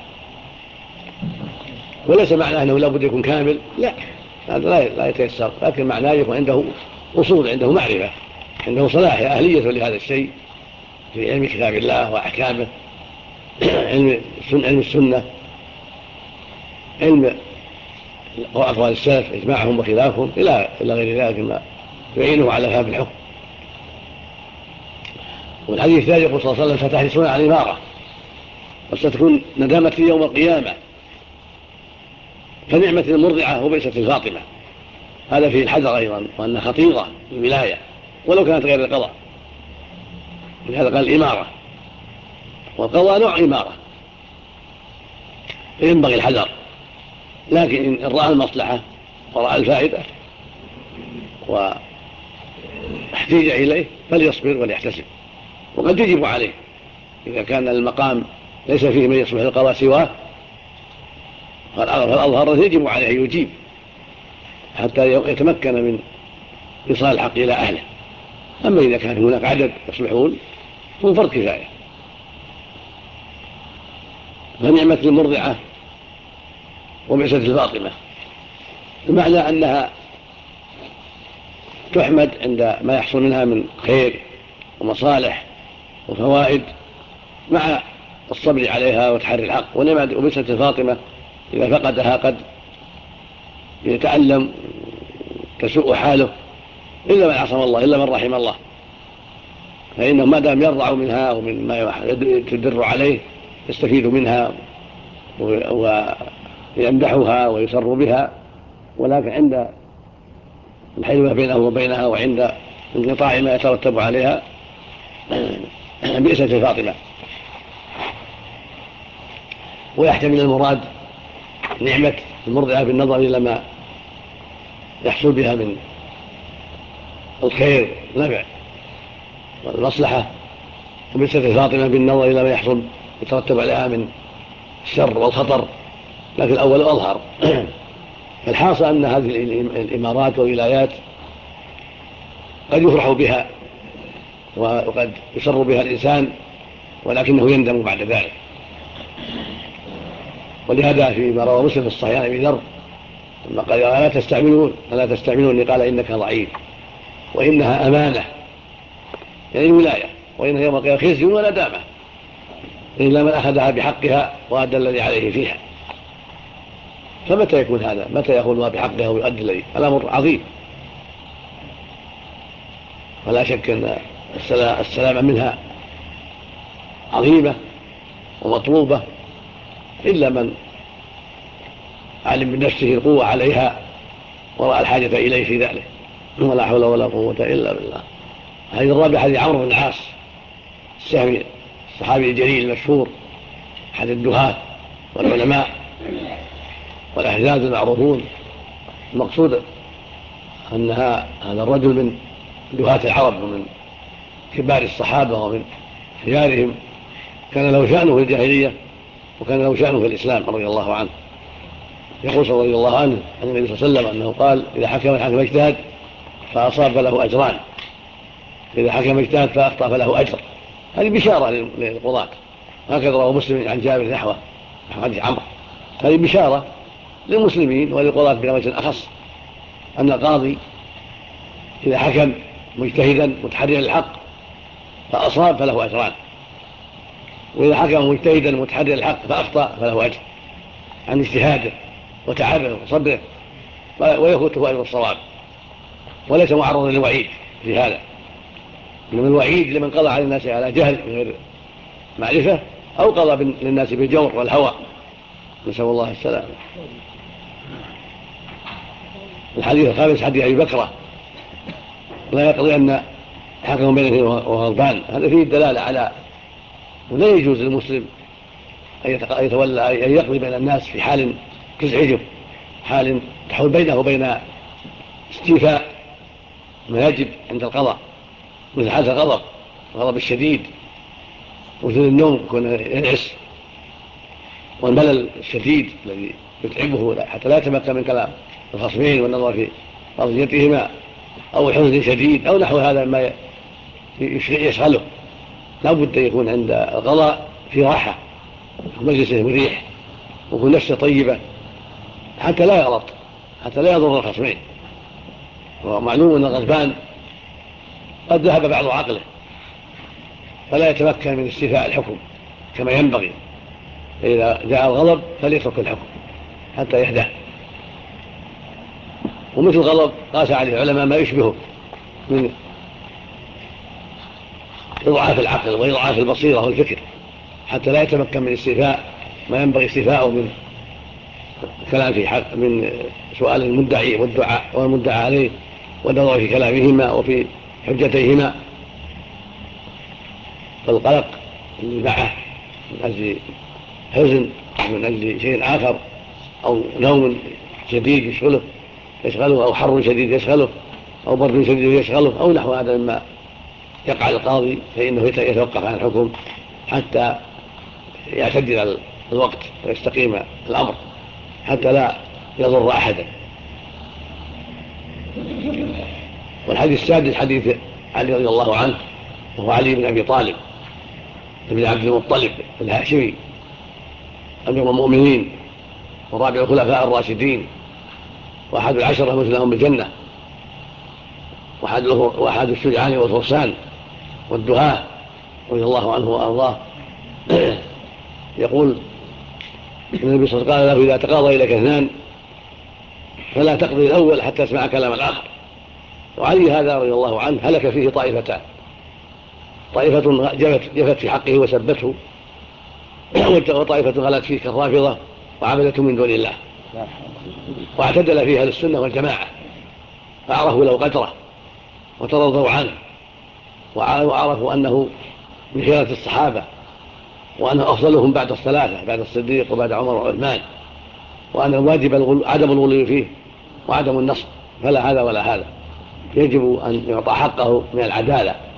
وليس معناه أنه لا بد يكون كامل، لا، هذا لا يتيسر، لكن معناه يكون عنده أصول، عنده معرفة، عنده صلاح أهلية لهذا الشيء في علم كتاب الله وأحكامه، علم السنة، علم أقوال السلف إجماعهم وخلافهم إلى غير ذلك ما يعينه على فهم الحكم. والحديث الثاني يقول صلى الله عليه وسلم: ستحرصون على الإمارة وستكون ندامتي يوم القيامة فنعمة المرضعة وبئست الفاطمة. هذا فيه الحذر أيضا، وأن خطيرة الولاية ولو كانت غير القضاء. لهذا قال الإمارة، والقضاء نوع إمارة ينبغي الحذر، لكن إن رأى المصلحة ورأى الفائدة واحتاج إليه فليصبر وليحتسب. وقد يجب عليه إذا كان المقام ليس فيه من يصلح القضاء سواه، فالأظهر يجب عليه أن يجيب حتى يتمكن من إيصال الحق إلى أهله. أما إذا كان هناك عدد يصلحون هم فرض كفاية. فنعمة المرضعة وبئست الفاطمة، بمعنى أنها تحمد عند ما يحصل منها من خير ومصالح وفوائد مع الصبر عليها وتحري الحق. وبئست الفاطمة إذا فقدها قد يتألم تسوء حاله إلا من عصم الله، إلا من رحم الله، فإنه ما دام يرضع منها ومن ما تدر عليه يستفيد منها ويمدحها ويسر بها. ولكن عند الحيلة بينه وبينها وعند انقطاع ما يترتب عليها بئست الفاطمة. ويحتمل المراد نعمة المرضعة بالنظر إلى ما يحصل بها من الخير والنفع والمصلحة، وبئست الفاطمة بالنظر إلى ما يحصل يترتب عليها من الشر والخطر، لكن الأول أظهر. الحاصل أن هذه الإمارات والولايات قد يفرح بها وقد يسر بها الإنسان، ولكنه يندم بعد ذلك. ولهذا فيما روى مسلم في الصحيح عن أبي ذر لما قال: ألا تستعملوني؟ قال: إنك ضعيف وإنها أمانة، يعني الولاية، وإنها يوم القيامة خزي وندامة إلا من أخذها بحقها وأدى الذي عليه فيها. فمتى يكون هذا؟ متى يأخذها بحقها ويؤدي الذي؟ الأمر عظيم، ولا شك أن السلامة منها عظيمة ومطلوبة، إلا من علم بنفسه القوة عليها ورأى الحاجة إليه في ذلك، ولا حول ولا قوة إلا بالله. هذه الرابعة حديث عمرو بن العاص السهمي الصحابي الجليل المشهور أحد الدهاة والعلماء والأحزاب المعروفون. المقصود أن هذا الرجل من دهاة العرب ومن كبار الصحابة ومن خيارهم، كان له شأنه في الجاهلية وكان له شأنه في الإسلام رضي الله عنه. يقول رضي الله عنه عن النبي صلى الله عليه وسلم أنه قال: إذا حكم الحاكم اجتهد فأصاب فله أجران، إذا حكم اجتهد فأخطأ فله أجر. هذه بشارة للقضاة، هكذا رواه مسلم عن جابر نحوه حديث عمرو. هذه بشارة للمسلمين وللقضاة بوجه أخص، أن القاضي إذا حكم مجتهدا متحريا للحق فأصاب فله أجران، وإذا حكم مجتهدا متحريا للحق فأخطأ فله أجر عن اجتهاده وتعبه وصبره، ويفوته أجر الصواب، وليس معرضا للوعيد في هذا. من الوعيد لمن قضى على الناس على جهل من غير معرفة أو قضى للناس بالجور والهوى، نسأل الله السلامة. الحديث الخامس حديث أبي بكرة لا يقضي أن حكم بينه وغضبان، هذا فيه الدلالة على ولا يجوز للمسلم أن يتولى أن يقضي بين الناس في حال تزعجه، حال تحول بينه وبين استيفاء ما يجب عند القضاء، مثل حالة الغضب الشديد، مثل النوم يكون ينعس، والملل الشديد الذي يتعبه حتى لا يتمكن من كلام الخصمين والنظر في قضيتهما، أو الحزن شديد أو نحو هذا ما يشغله. لا بد أن يكون عند القضاء في راحة، في مجلسه مريح، ويكون نفسه طيبة حتى لا يغلط، حتى لا يضر الخصمين. ومعلوم أن الغضبان قد ذهب بعض عقله فلا يتمكن من استيفاء الحكم كما ينبغي، فإذا جاء الغضب فليترك الحكم حتى يهدأ. ومثل الغضب قاس عليه العلماء ما يشبهه من إضعاف العقل وإضعاف البصيرة والفكر، حتى لا يتمكن من استيفاء ما ينبغي استيفاءه من كلام في حق، من سؤال المدعي والمدعى عليه، والنظر في كلامهما وفي حجتيهما. فالقلق اللي معه من أجل حزن من أجل شيء آخر، أو نوم شديد يشغله، أو حر شديد يشغله، أو برد شديد يشغله، أو نحو هذا مما يقع القاضي، فإنه يتوقف عن الحكم حتى يعتدل الوقت ويستقيم الأمر حتى لا يضر أحدا. والحديث السادس حديث علي رضي الله عنه، وهو علي بن أبي طالب بن عبد المطلب الهاشمي أمير المؤمنين ورابع الخلفاء الراشدين، وأحد العشرة مثلهم بالجنة، وأحد الشجعان والفرسان والدهاة رضي الله عنه وأرضاه. يقول النبي صلى الله عليه وسلم: إذا تقاضى إليك اثنان فلا تقضي الأول حتى تسمع كلام الآخر. وعلي هذا رضي الله عنه هلك فيه طائفتان: طائفة جفت في حقه وسبته، وطائفة غلت فيه كالرافضة وعبدته من دون الله، واعتدل فيها للسنة والجماعة، فعرفوا له قدره وترضوا عنه، وعرفوا أنه من خيرة الصحابة، وأنه أفضلهم بعد الثلاثة، بعد الصديق وبعد عمر وعثمان، وأن الواجب عدم الغلو فيه وعدم النصب، فلا هذا ولا هذا. يجب أن يعطى حقه من العدالة